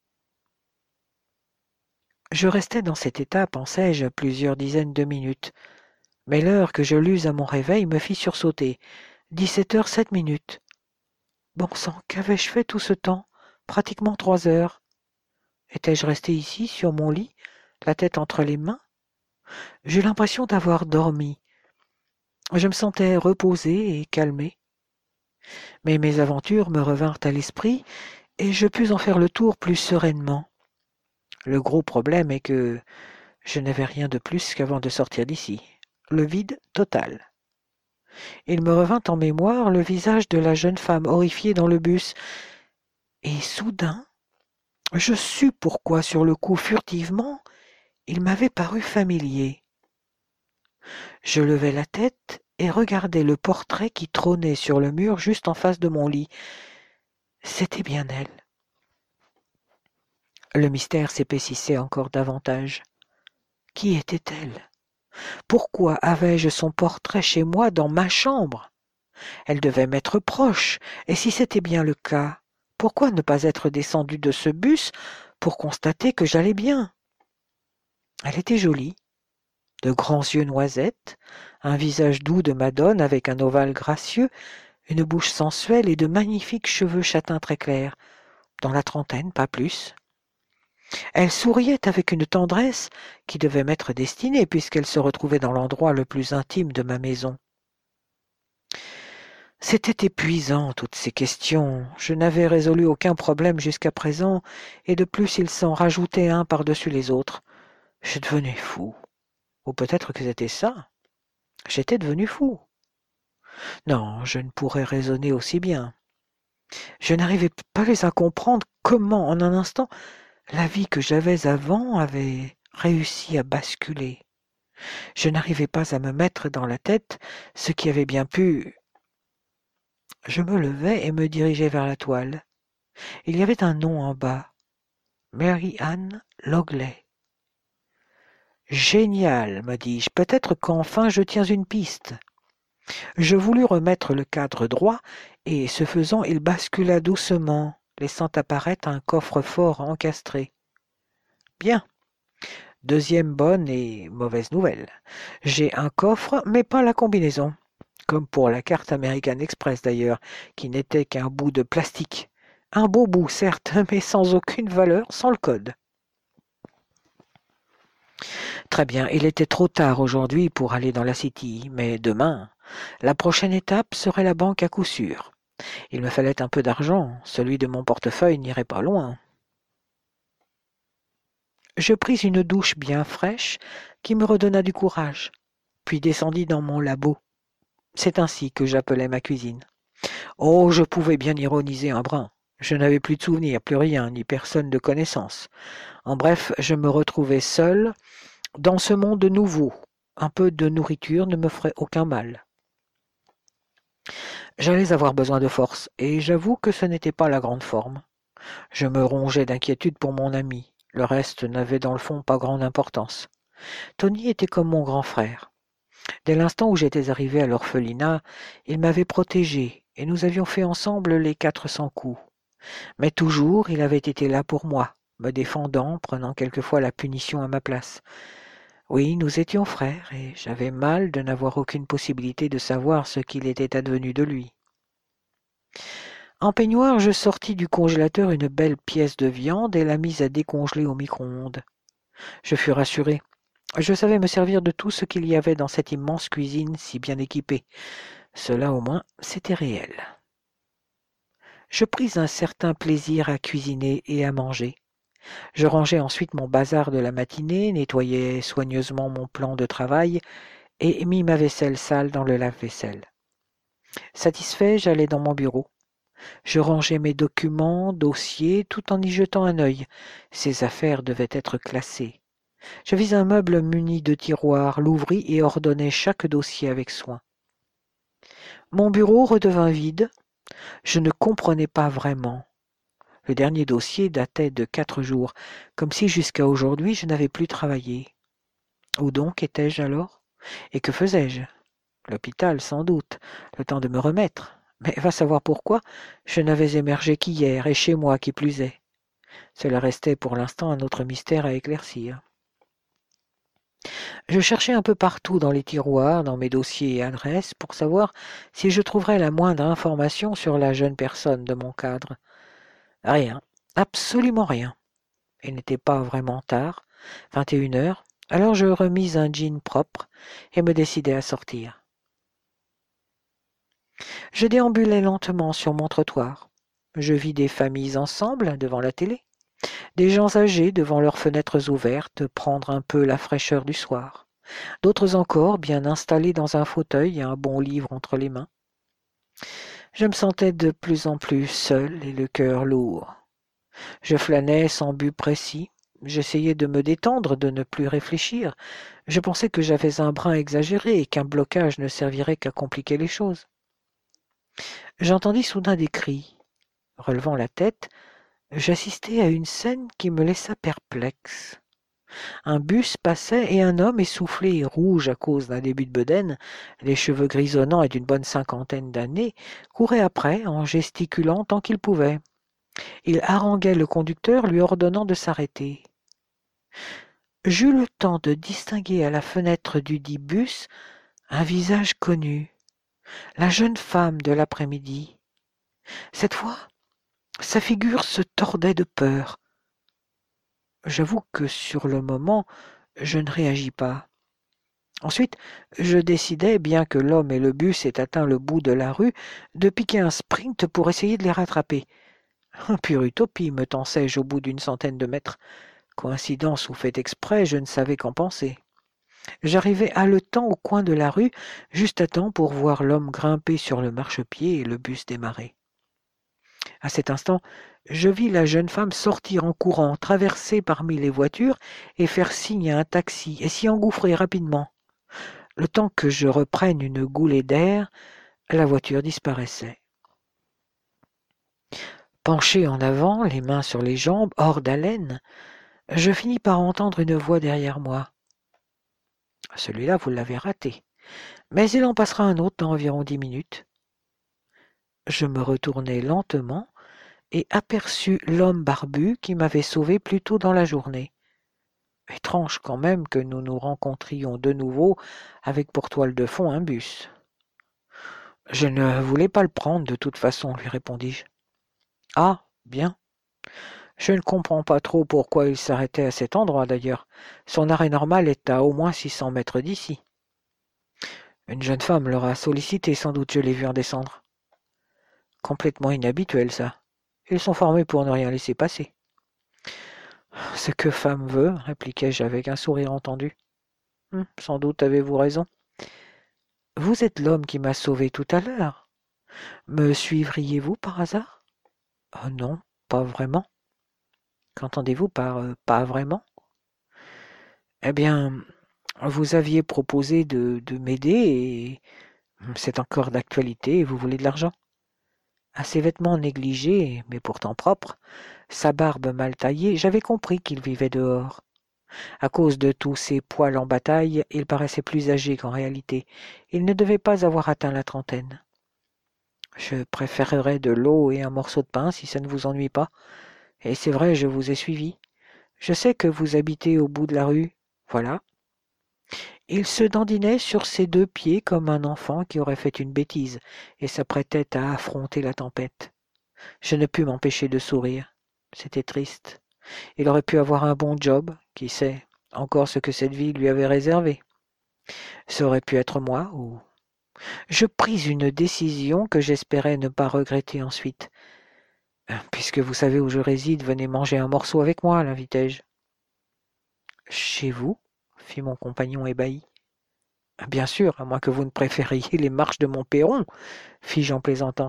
Je restai dans cet état, pensai-je, plusieurs dizaines de minutes, mais l'heure que je lus à mon réveil me fit sursauter. 17h 7 minutes. Bon sang, qu'avais-je fait tout ce temps? Pratiquement 3 heures. Étais-je resté ici, sur mon lit, la tête entre les mains? J'eus l'impression d'avoir dormi. Je me sentais reposé et calmé. Mais mes aventures me revinrent à l'esprit et je pus en faire le tour plus sereinement. Le gros problème est que je n'avais rien de plus qu'avant de sortir d'ici. Le vide total. Il me revint en mémoire le visage de la jeune femme horrifiée dans le bus. Et soudain, je sus pourquoi sur le coup furtivement, il m'avait paru familier. Je levai la tête et regardai le portrait qui trônait sur le mur juste en face de mon lit. C'était bien elle. Le mystère s'épaississait encore davantage. Qui était-elle? Pourquoi avais-je son portrait chez moi dans ma chambre? Elle devait m'être proche, et si c'était bien le cas, pourquoi ne pas être descendue de ce bus pour constater que j'allais bien? Elle était jolie, de grands yeux noisettes, un visage doux de madone avec un ovale gracieux, une bouche sensuelle et de magnifiques cheveux châtains très clairs, dans la trentaine, pas plus. Elle souriait avec une tendresse qui devait m'être destinée puisqu'elle se retrouvait dans l'endroit le plus intime de ma maison. C'était épuisant, toutes ces questions. Je n'avais résolu aucun problème jusqu'à présent, et de plus il s'en rajoutait un par-dessus les autres. Je devenais fou. Ou peut-être que c'était ça. J'étais devenu fou. Non, je ne pourrais raisonner aussi bien. Je n'arrivais pas à comprendre comment, en un instant, la vie que j'avais avant avait réussi à basculer. Je n'arrivais pas à me mettre dans la tête ce qui avait bien pu... Je me levai et me dirigeai vers la toile. Il y avait un nom en bas. Mary-Ann Logley. Génial, me dis-je, peut-être qu'enfin je tiens une piste. Je voulus remettre le cadre droit, et ce faisant, il bascula doucement, laissant apparaître un coffre-fort encastré. Bien. Deuxième bonne et mauvaise nouvelle. J'ai un coffre, mais pas la combinaison. Comme pour la carte American Express d'ailleurs, qui n'était qu'un bout de plastique. Un beau bout, certes, mais sans aucune valeur, sans le code. Très bien, il était trop tard aujourd'hui pour aller dans la City, mais demain, la prochaine étape serait la banque à coup sûr. Il me fallait un peu d'argent, celui de mon portefeuille n'irait pas loin. Je pris une douche bien fraîche qui me redonna du courage, puis descendis dans mon labo. C'est ainsi que j'appelais ma cuisine. Oh, je pouvais bien ironiser un brin. Je n'avais plus de souvenirs, plus rien, ni personne de connaissance. En bref, je me retrouvais seul dans ce monde nouveau. Un peu de nourriture ne me ferait aucun mal. J'allais avoir besoin de force, et j'avoue que ce n'était pas la grande forme. Je me rongeais d'inquiétude pour mon ami. Le reste n'avait dans le fond pas grande importance. Tony était comme mon grand frère. Dès l'instant où j'étais arrivé à l'orphelinat, il m'avait protégé, et nous avions fait ensemble les 400 coups. Mais toujours il avait été là pour moi, me défendant, prenant quelquefois la punition à ma place. Oui, nous étions frères, et j'avais mal de n'avoir aucune possibilité de savoir ce qu'il était advenu de lui. En peignoir, je sortis du congélateur une belle pièce de viande et la mis à décongeler au micro-ondes. Je fus rassuré. Je savais me servir de tout ce qu'il y avait dans cette immense cuisine si bien équipée. Cela au moins, c'était réel. Je pris un certain plaisir à cuisiner et à manger. Je rangeai ensuite mon bazar de la matinée, nettoyai soigneusement mon plan de travail et mis ma vaisselle sale dans le lave-vaisselle. Satisfait, j'allai dans mon bureau. Je rangeai mes documents, dossiers, tout en y jetant un œil. Ces affaires devaient être classées. Je vis un meuble muni de tiroirs, l'ouvris et ordonnai chaque dossier avec soin. Mon bureau redevint vide. Je ne comprenais pas vraiment. Le dernier dossier datait de 4 jours, comme si jusqu'à aujourd'hui je n'avais plus travaillé. Où donc étais-je alors? Et que faisais-je? L'hôpital, sans doute, le temps de me remettre. Mais va savoir pourquoi, je n'avais émergé qu'hier, et chez moi qui plus est. Cela restait pour l'instant un autre mystère à éclaircir. Je cherchais un peu partout dans les tiroirs, dans mes dossiers et adresses, pour savoir si je trouverais la moindre information sur la jeune personne de mon cadre. Rien, absolument rien. Il n'était pas vraiment tard, 21 heures, alors je remis un jean propre et me décidai à sortir. Je déambulais lentement sur mon trottoir. Je vis des familles ensemble devant la télé, des gens âgés devant leurs fenêtres ouvertes prendre un peu la fraîcheur du soir, d'autres encore bien installés dans un fauteuil et un bon livre entre les mains. Je me sentais de plus en plus seul et le cœur lourd. Je flânais sans but précis. J'essayais de me détendre, de ne plus réfléchir. Je pensais que j'avais un brin exagéré et qu'un blocage ne servirait qu'à compliquer les choses. J'entendis soudain des cris. Relevant la tête, j'assistai à une scène qui me laissa perplexe. Un bus passait et un homme essoufflé et rouge à cause d'un début de bedaine, les cheveux grisonnants et d'une bonne 50aine d'années, courait après en gesticulant tant qu'il pouvait. Il haranguait le conducteur lui ordonnant de s'arrêter. J'eus le temps de distinguer à la fenêtre dudit bus un visage connu, la jeune femme de l'après-midi. Cette fois, sa figure se tordait de peur. J'avoue que sur le moment, je ne réagis pas. Ensuite, je décidai, bien que l'homme et le bus aient atteint le bout de la rue, de piquer un sprint pour essayer de les rattraper. Pure utopie, me tensai-je au bout d'une centaine de mètres. Coïncidence ou fait exprès, je ne savais qu'en penser. J'arrivai haletant au coin de la rue, juste à temps pour voir l'homme grimper sur le marchepied et le bus démarrer. À cet instant, je vis la jeune femme sortir en courant, traverser parmi les voitures et faire signe à un taxi et s'y engouffrer rapidement. Le temps que je reprenne une goulée d'air, la voiture disparaissait. Penché en avant, les mains sur les jambes, hors d'haleine, je finis par entendre une voix derrière moi. Celui-là, vous l'avez raté. Mais il en passera un autre dans environ 10 minutes. Je me retournai lentement et aperçus l'homme barbu qui m'avait sauvé plus tôt dans la journée. Étrange quand même que nous nous rencontrions de nouveau avec pour toile de fond un bus. Je ne voulais pas le prendre de toute façon, lui répondis-je. Ah, bien. Je ne comprends pas trop pourquoi il s'arrêtait à cet endroit d'ailleurs. Son arrêt normal est à au moins 600 mètres d'ici. Une jeune femme l'aura sollicité, sans doute, je l'ai vu en descendre. Complètement inhabituel, ça. Ils sont formés pour ne rien laisser passer. Ce que femme veut, répliquai-je avec un sourire entendu. Sans doute avez-vous raison. Vous êtes l'homme qui m'a sauvé tout à l'heure. Me suivriez-vous par hasard? Oh non, pas vraiment. Qu'entendez-vous par pas vraiment? Eh bien, vous aviez proposé de m'aider et c'est encore d'actualité et vous voulez de l'argent. À ses vêtements négligés, mais pourtant propres, sa barbe mal taillée, j'avais compris qu'il vivait dehors. À cause de tous ses poils en bataille, il paraissait plus âgé qu'en réalité. Il ne devait pas avoir atteint la trentaine. Je préférerais de l'eau et un morceau de pain si ça ne vous ennuie pas. Et c'est vrai, je vous ai suivi. Je sais que vous habitez au bout de la rue. Voilà. Il se dandinait sur ses deux pieds comme un enfant qui aurait fait une bêtise et s'apprêtait à affronter la tempête. Je ne pus m'empêcher de sourire. C'était triste. Il aurait pu avoir un bon job, qui sait, encore ce que cette vie lui avait réservé. Ça aurait pu être moi, ou... Je pris une décision que j'espérais ne pas regretter ensuite. Puisque vous savez où je réside, venez manger un morceau avec moi, l'invitai-je. Chez vous? Fit mon compagnon ébahi. Bien sûr, à moins que vous ne préfériez les marches de mon perron, fis-je en plaisantant.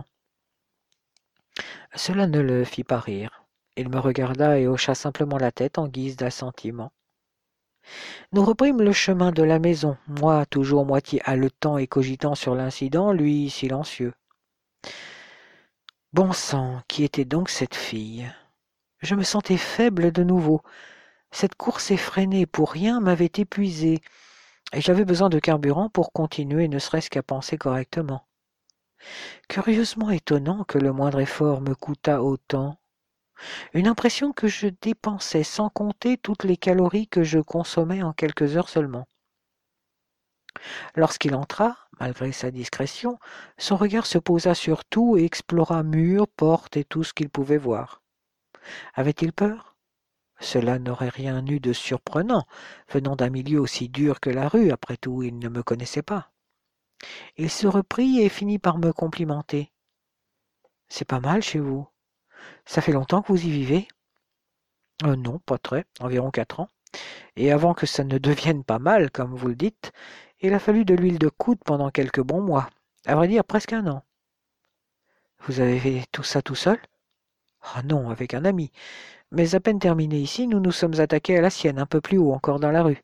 Cela ne le fit pas rire. Il me regarda et hocha simplement la tête en guise d'assentiment. Nous reprîmes le chemin de la maison, moi toujours moitié haletant et cogitant sur l'incident, lui silencieux. Bon sang, qui était donc cette fille? Je me sentais faible de nouveau. Cette course effrénée pour rien m'avait épuisé, et j'avais besoin de carburant pour continuer ne serait-ce qu'à penser correctement. Curieusement étonnant que le moindre effort me coûtât autant. Une impression que je dépensais sans compter toutes les calories que je consommais en quelques heures seulement. Lorsqu'il entra, malgré sa discrétion, son regard se posa sur tout et explora murs, portes et tout ce qu'il pouvait voir. Avait-il peur? Cela n'aurait rien eu de surprenant, venant d'un milieu aussi dur que la rue, après tout, il ne me connaissait pas. Il se reprit et finit par me complimenter. C'est pas mal chez vous. Ça fait longtemps que vous y vivez? Non, pas très, environ 4 ans. Et avant que ça ne devienne pas mal, comme vous le dites, il a fallu de l'huile de coude pendant quelques bons mois. À vrai dire, presque un an. Vous avez fait tout ça tout seul? Ah non, avec un ami. Mais à peine terminé ici, nous nous sommes attaqués à la sienne, un peu plus haut, encore dans la rue.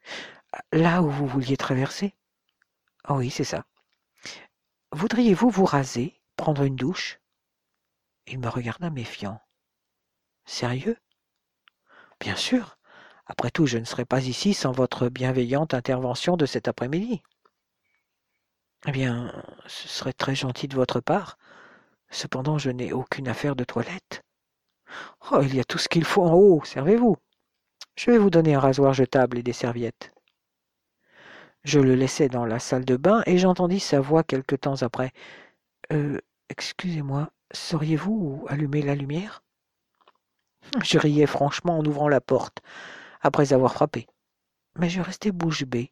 Là où vous vouliez traverser? Ah oui, c'est ça. Voudriez-vous vous raser, prendre une douche? Il me regarda méfiant. Sérieux? Bien sûr. Après tout, je ne serais pas ici sans votre bienveillante intervention de cet après-midi. Eh bien, ce serait très gentil de votre part. Cependant, je n'ai aucune affaire de toilette. Oh, il y a tout ce qu'il faut en haut, servez-vous. Je vais vous donner un rasoir jetable et des serviettes. Je le laissai dans la salle de bain et j'entendis sa voix quelque temps après. Excusez-moi, sauriez-vous allumer la lumière? Je riais franchement en ouvrant la porte, après avoir frappé. Mais je restais bouche bée.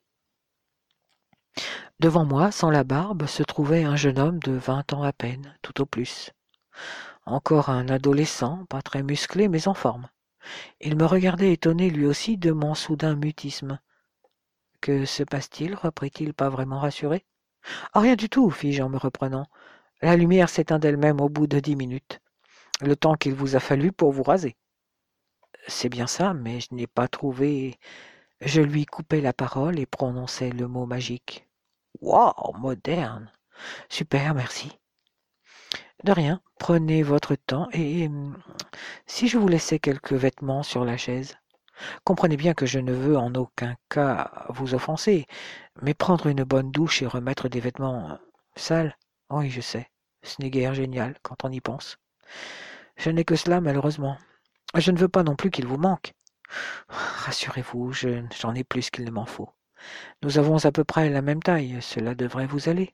Devant moi, sans la barbe, se trouvait un jeune homme de 20 ans à peine, tout au plus. Encore un adolescent, pas très musclé, mais en forme. Il me regardait étonné lui aussi de mon soudain mutisme. Que se passe-t-il? Reprit-il, pas vraiment rassuré. Ah, rien du tout, fis-je en me reprenant. La lumière s'éteint d'elle-même au bout de 10 minutes. Le temps qu'il vous a fallu pour vous raser. C'est bien ça, mais je n'ai pas trouvé. Je lui coupai la parole et prononçai le mot magique. Waouh, moderne. Super, merci. De rien, prenez votre temps et si je vous laissais quelques vêtements sur la chaise. Comprenez bien que je ne veux en aucun cas vous offenser, mais prendre une bonne douche et remettre des vêtements sales, oui, je sais, ce n'est guère génial quand on y pense. Je n'ai que cela, malheureusement. Je ne veux pas non plus qu'il vous manque. Rassurez-vous, j'en ai plus qu'il ne m'en faut. Nous avons à peu près la même taille, cela devrait vous aller.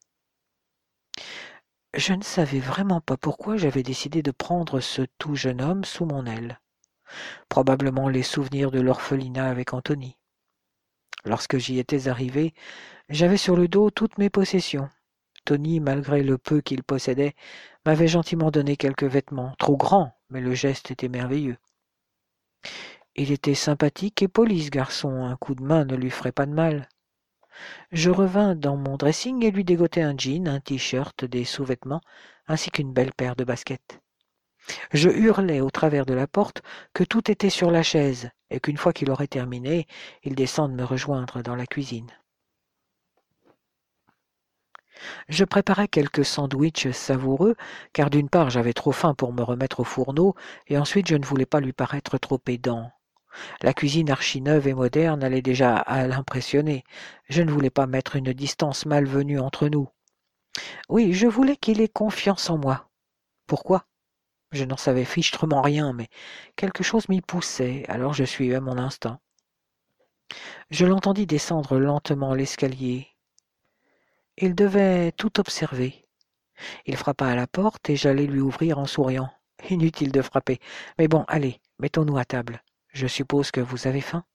Je ne savais vraiment pas pourquoi j'avais décidé de prendre ce tout jeune homme sous mon aile. Probablement les souvenirs de l'orphelinat avec Anthony. Lorsque j'y étais arrivé, j'avais sur le dos toutes mes possessions. Tony, malgré le peu qu'il possédait, m'avait gentiment donné quelques vêtements, trop grands, mais le geste était merveilleux. Il était sympathique et poli, ce garçon, un coup de main ne lui ferait pas de mal. Je revins dans mon dressing et lui dégotai un jean, un t-shirt, des sous-vêtements, ainsi qu'une belle paire de baskets. Je hurlai au travers de la porte que tout était sur la chaise et qu'une fois qu'il aurait terminé, il descende me rejoindre dans la cuisine. Je préparai quelques sandwichs savoureux, car d'une part j'avais trop faim pour me remettre au fourneau, et ensuite je ne voulais pas lui paraître trop pédant. La cuisine archi-neuve et moderne allait déjà à l'impressionner. Je ne voulais pas mettre une distance malvenue entre nous. Oui, je voulais qu'il ait confiance en moi. Pourquoi? Je n'en savais fichtrement rien, mais quelque chose m'y poussait, alors je suivais mon instinct. Je l'entendis descendre lentement l'escalier. Il devait tout observer. Il frappa à la porte et j'allais lui ouvrir en souriant. Inutile de frapper. Mais bon, allez, mettons-nous à table. Je suppose que vous avez faim?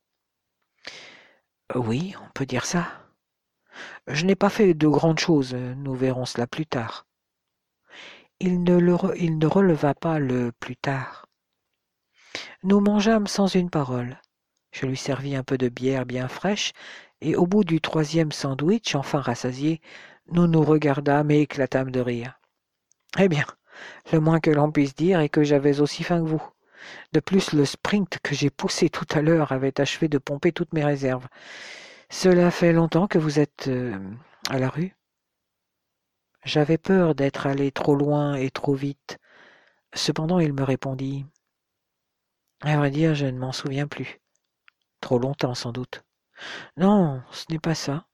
Oui, on peut dire ça. Je n'ai pas fait de grandes choses, nous verrons cela plus tard. Il ne releva pas le plus tard. Nous mangeâmes sans une parole. Je lui servis un peu de bière bien fraîche, et au bout du troisième sandwich, enfin rassasié, nous nous regardâmes et éclatâmes de rire. Eh bien, le moins que l'on puisse dire est que j'avais aussi faim que vous. De plus, le sprint que j'ai poussé tout à l'heure avait achevé de pomper toutes mes réserves. Cela fait longtemps que vous êtes à la rue? J'avais peur d'être allé trop loin et trop vite. Cependant, il me répondit. À vrai dire, je ne m'en souviens plus. Trop longtemps, sans doute. Non, ce n'est pas ça.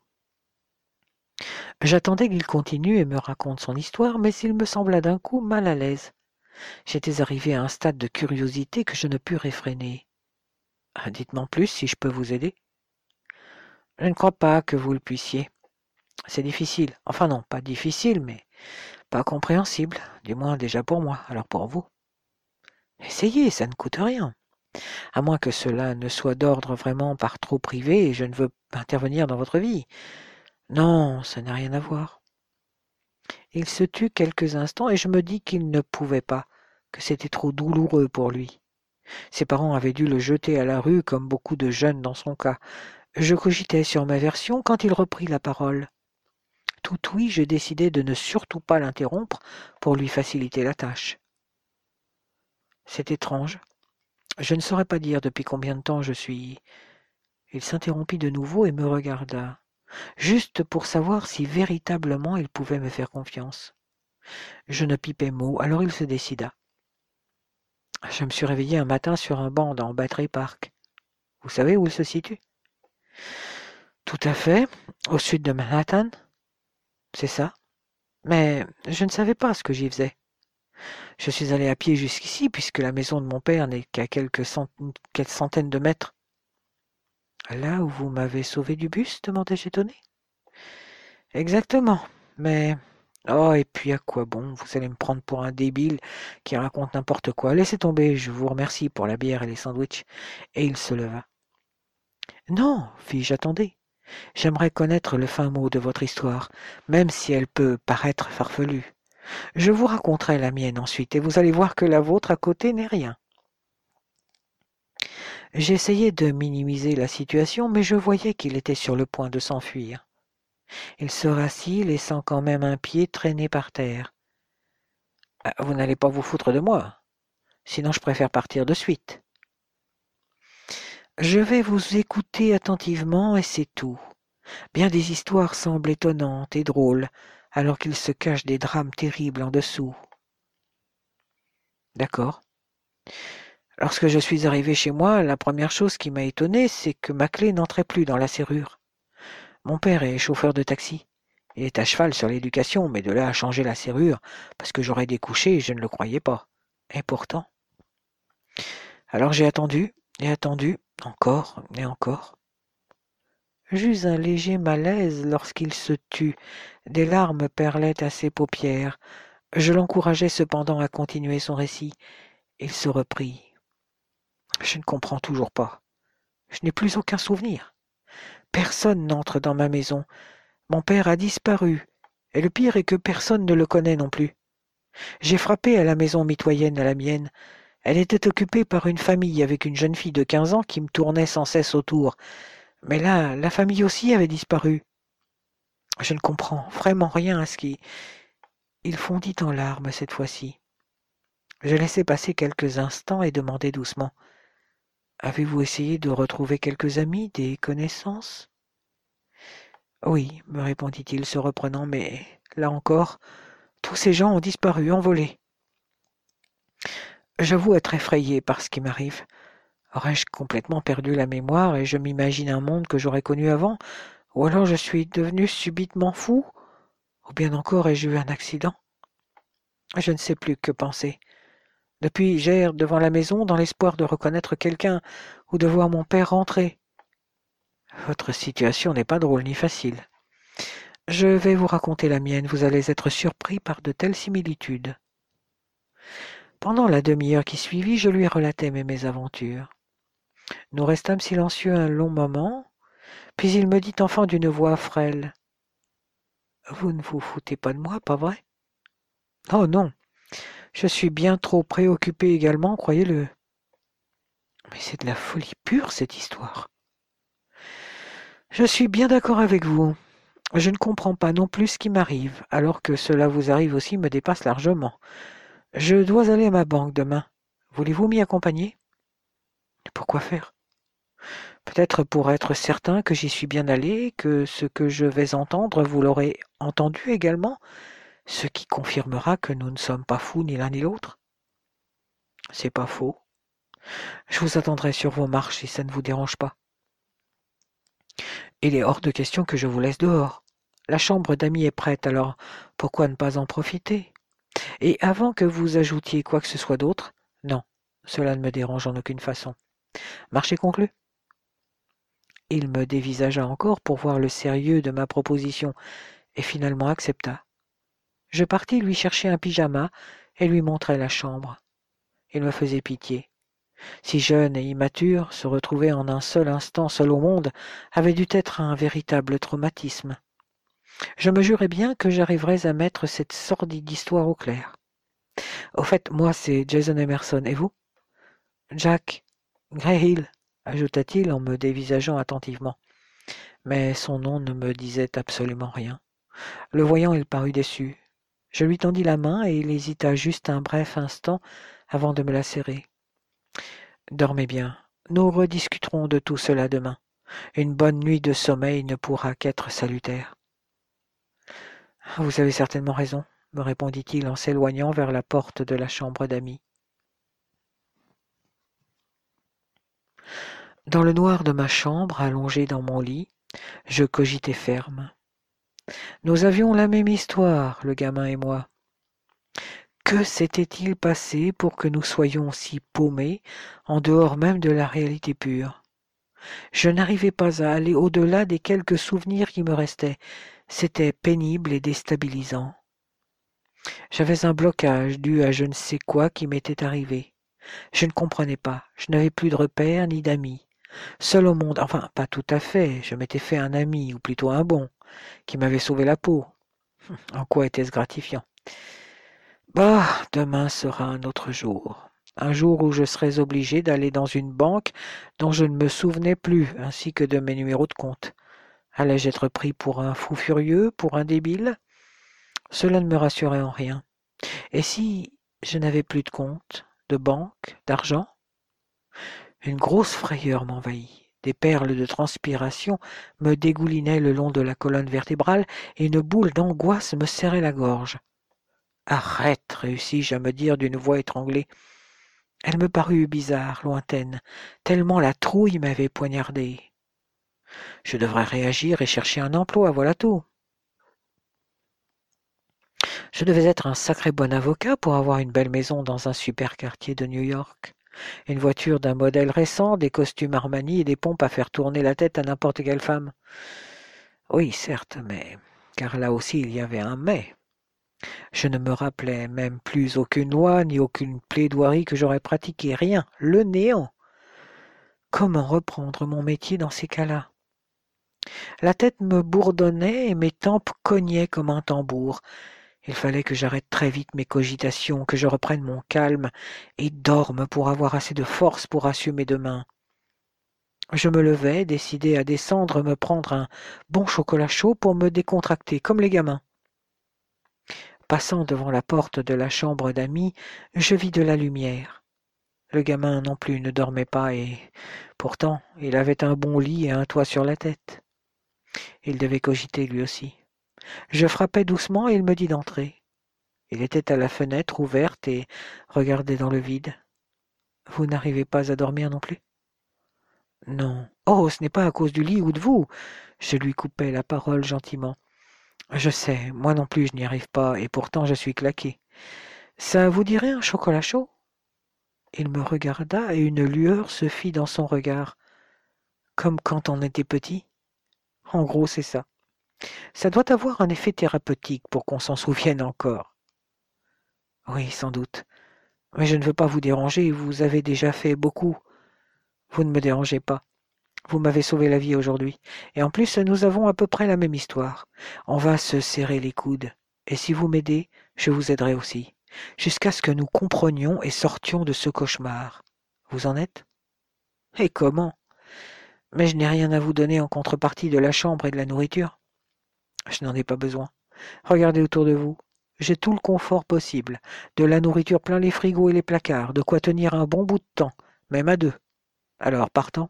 J'attendais qu'il continue et me raconte son histoire, mais il me sembla d'un coup mal à l'aise. J'étais arrivé à un stade de curiosité que je ne pus réfréner. Dites-moi plus si je peux vous aider. Je ne crois pas que vous le puissiez. C'est difficile. Enfin non, pas difficile, mais pas compréhensible. Du moins déjà pour moi, alors pour vous. Essayez, ça ne coûte rien. À moins que cela ne soit d'ordre vraiment par trop privé et je ne veux intervenir dans votre vie. Non, ça n'a rien à voir. Il se tut quelques instants et je me dis qu'il ne pouvait pas, que c'était trop douloureux pour lui. Ses parents avaient dû le jeter à la rue comme beaucoup de jeunes dans son cas. Je cogitais sur ma version quand il reprit la parole. Tout oui, je décidai de ne surtout pas l'interrompre pour lui faciliter la tâche. C'est étrange. Je ne saurais pas dire depuis combien de temps je suis... Il s'interrompit de nouveau et me regarda, juste pour savoir si véritablement il pouvait me faire confiance. Je ne pipais mot, alors il se décida. Je me suis réveillé un matin sur un banc dans Battery Park. Vous savez où il se situe? Tout à fait, au sud de Manhattan. C'est ça. Mais je ne savais pas ce que j'y faisais. Je suis allé à pied jusqu'ici, puisque la maison de mon père n'est qu'à quelques centaines de mètres. Là où vous m'avez sauvé du bus? Demandai-je étonné. Exactement. Mais... Oh, et puis à quoi bon? Vous allez me prendre pour un débile qui raconte n'importe quoi. Laissez tomber, je vous remercie pour la bière et les sandwichs. Et il se leva. Non, fis-je, attendez. J'aimerais connaître le fin mot de votre histoire, même si elle peut paraître farfelue. Je vous raconterai la mienne ensuite, et vous allez voir que la vôtre à côté n'est rien. J'essayais de minimiser la situation, mais je voyais qu'il était sur le point de s'enfuir. Il se rassit, laissant quand même un pied traîner par terre. « Vous n'allez pas vous foutre de moi, sinon je préfère partir de suite. » « Je vais vous écouter attentivement et c'est tout. Bien des histoires semblent étonnantes et drôles, alors qu'il se cache des drames terribles en dessous. » D'accord. Lorsque je suis arrivé chez moi, la première chose qui m'a étonné, c'est que ma clé n'entrait plus dans la serrure. Mon père est chauffeur de taxi. Il est à cheval sur l'éducation, mais de là à changer la serrure, parce que j'aurais découché, je ne le croyais pas. Et pourtant. Alors j'ai attendu, et attendu, encore et encore. J'eus un léger malaise lorsqu'il se tut. Des larmes perlaient à ses paupières. Je l'encourageai cependant à continuer son récit. Il se reprit. Je ne comprends toujours pas. Je n'ai plus aucun souvenir. Personne n'entre dans ma maison. Mon père a disparu. Et le pire est que personne ne le connaît non plus. J'ai frappé à la maison mitoyenne à la mienne. Elle était occupée par une famille avec une jeune fille de 15 ans qui me tournait sans cesse autour. Mais là, la famille aussi avait disparu. Je ne comprends vraiment rien à ce qui... Il fondit en larmes cette fois-ci. Je laissai passer quelques instants et demandai doucement. Avez-vous essayé de retrouver quelques amis, des connaissances? Oui, me répondit-il, se reprenant, mais là encore, tous ces gens ont disparu, envolés. J'avoue être effrayé par ce qui m'arrive. Aurais-je complètement perdu la mémoire et je m'imagine un monde que j'aurais connu avant? Ou alors je suis devenu subitement fou? Ou bien encore ai-je eu un accident? Je ne sais plus que penser. Depuis, j'erre devant la maison dans l'espoir de reconnaître quelqu'un ou de voir mon père rentrer. Votre situation n'est pas drôle ni facile. Je vais vous raconter la mienne, vous allez être surpris par de telles similitudes. Pendant la demi-heure qui suivit, je lui relatai mes mésaventures. Nous restâmes silencieux un long moment, puis il me dit enfin d'une voix frêle. Vous ne vous foutez pas de moi, pas vrai? Oh non, je suis bien trop préoccupé également, croyez-le. Mais c'est de la folie pure, cette histoire. Je suis bien d'accord avec vous. Je ne comprends pas non plus ce qui m'arrive, alors que cela vous arrive aussi me dépasse largement. Je dois aller à ma banque demain. Voulez-vous m'y accompagner? Pourquoi faire? Peut-être pour être certain que j'y suis bien allé, que ce que je vais entendre, vous l'aurez entendu également, ce qui confirmera que nous ne sommes pas fous ni l'un ni l'autre. C'est pas faux. Je vous attendrai sur vos marches si ça ne vous dérange pas. Il est hors de question que je vous laisse dehors. La chambre d'amis est prête, alors pourquoi ne pas en profiter? Et avant que vous ajoutiez quoi que ce soit d'autre, non, cela ne me dérange en aucune façon. Marché conclu. Il me dévisagea encore pour voir le sérieux de ma proposition et finalement accepta. Je partis lui chercher un pyjama et lui montrai la chambre. Il me faisait pitié. Si jeune et immature, se retrouver en un seul instant seul au monde avait dû être un véritable traumatisme. Je me jurais bien que j'arriverais à mettre cette sordide histoire au clair. Au fait, moi, c'est Jason Emerson, et vous? Jack Grayhill, ajouta-t-il en me dévisageant attentivement. Mais son nom ne me disait absolument rien. Le voyant, il parut déçu. Je lui tendis la main et il hésita juste un bref instant avant de me la serrer. Dormez bien. Nous rediscuterons de tout cela demain. Une bonne nuit de sommeil ne pourra qu'être salutaire. Vous avez certainement raison, me répondit-il en s'éloignant vers la porte de la chambre d'amis. Dans le noir de ma chambre, allongé dans mon lit, je cogitais ferme. Nous avions la même histoire, le gamin et moi. Que s'était-il passé pour que nous soyons si paumés, en dehors même de la réalité pure? Je n'arrivais pas à aller au-delà des quelques souvenirs qui me restaient. C'était pénible et déstabilisant. J'avais un blocage dû à je ne sais quoi qui m'était arrivé. Je ne comprenais pas. Je n'avais plus de repères ni d'amis. Seul au monde, enfin, pas tout à fait. Je m'étais fait un ami, ou plutôt un bon, qui m'avait sauvé la peau. En quoi était-ce gratifiant? Bah, demain sera un autre jour. Un jour où je serais obligé d'aller dans une banque dont je ne me souvenais plus, ainsi que de mes numéros de compte. Allais-je être pris pour un fou furieux, pour un débile? Cela ne me rassurait en rien. Et si je n'avais plus de compte, de banque, d'argent? Une grosse frayeur m'envahit. Des perles de transpiration me dégoulinaient le long de la colonne vertébrale et une boule d'angoisse me serrait la gorge. Arrête, réussis-je à me dire d'une voix étranglée. Elle me parut bizarre, lointaine, tellement la trouille m'avait poignardé. Je devrais réagir et chercher un emploi, voilà tout. Je devais être un sacré bon avocat pour avoir une belle maison dans un super quartier de New York. Une voiture d'un modèle récent, des costumes Armani et des pompes à faire tourner la tête à n'importe quelle femme. Oui, certes, mais... car là aussi il y avait un mais. Je ne me rappelais même plus aucune loi ni aucune plaidoirie que j'aurais pratiquée, rien, le néant. Comment reprendre mon métier dans ces cas-là? La tête me bourdonnait et mes tempes cognaient comme un tambour. Il fallait que j'arrête très vite mes cogitations, que je reprenne mon calme et dorme pour avoir assez de force pour assumer demain. Je me levai, décidé à descendre me prendre un bon chocolat chaud pour me décontracter, comme les gamins. Passant devant la porte de la chambre d'Amy, je vis de la lumière. Le gamin non plus ne dormait pas et, pourtant, il avait un bon lit et un toit sur la tête. Il devait cogiter lui aussi. Je frappai doucement et il me dit d'entrer. Il était à la fenêtre ouverte et regardait dans le vide. Vous n'arrivez pas à dormir non plus? Non. Oh, ce n'est pas à cause du lit ou de vous. Je lui coupai la parole gentiment. Je sais, moi non plus je n'y arrive pas et pourtant je suis claqué. Ça vous dirait un chocolat chaud? Il me regarda et une lueur se fit dans son regard. Comme quand on était petit. En gros, c'est ça. Ça doit avoir un effet thérapeutique pour qu'on s'en souvienne encore. Oui, sans doute. Mais je ne veux pas vous déranger, vous avez déjà fait beaucoup. Vous ne me dérangez pas. Vous m'avez sauvé la vie aujourd'hui. Et en plus, nous avons à peu près la même histoire. On va se serrer les coudes. Et si vous m'aidez, je vous aiderai aussi. Jusqu'à ce que nous comprenions et sortions de ce cauchemar. Vous en êtes? Et comment? Mais je n'ai rien à vous donner en contrepartie de la chambre et de la nourriture. Je n'en ai pas besoin. Regardez autour de vous. J'ai tout le confort possible. De la nourriture plein les frigos et les placards, de quoi tenir un bon bout de temps, même à deux. Alors, partant.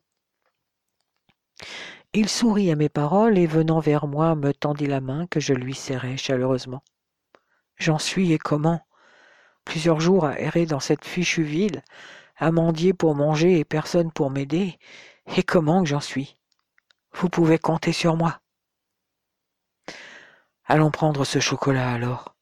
Il sourit à mes paroles et venant vers moi me tendit la main que je lui serrai chaleureusement. J'en suis et comment? Plusieurs jours à errer dans cette fichue ville, à mendier pour manger et personne pour m'aider, et comment que j'en suis? Vous pouvez compter sur moi. Allons prendre ce chocolat alors.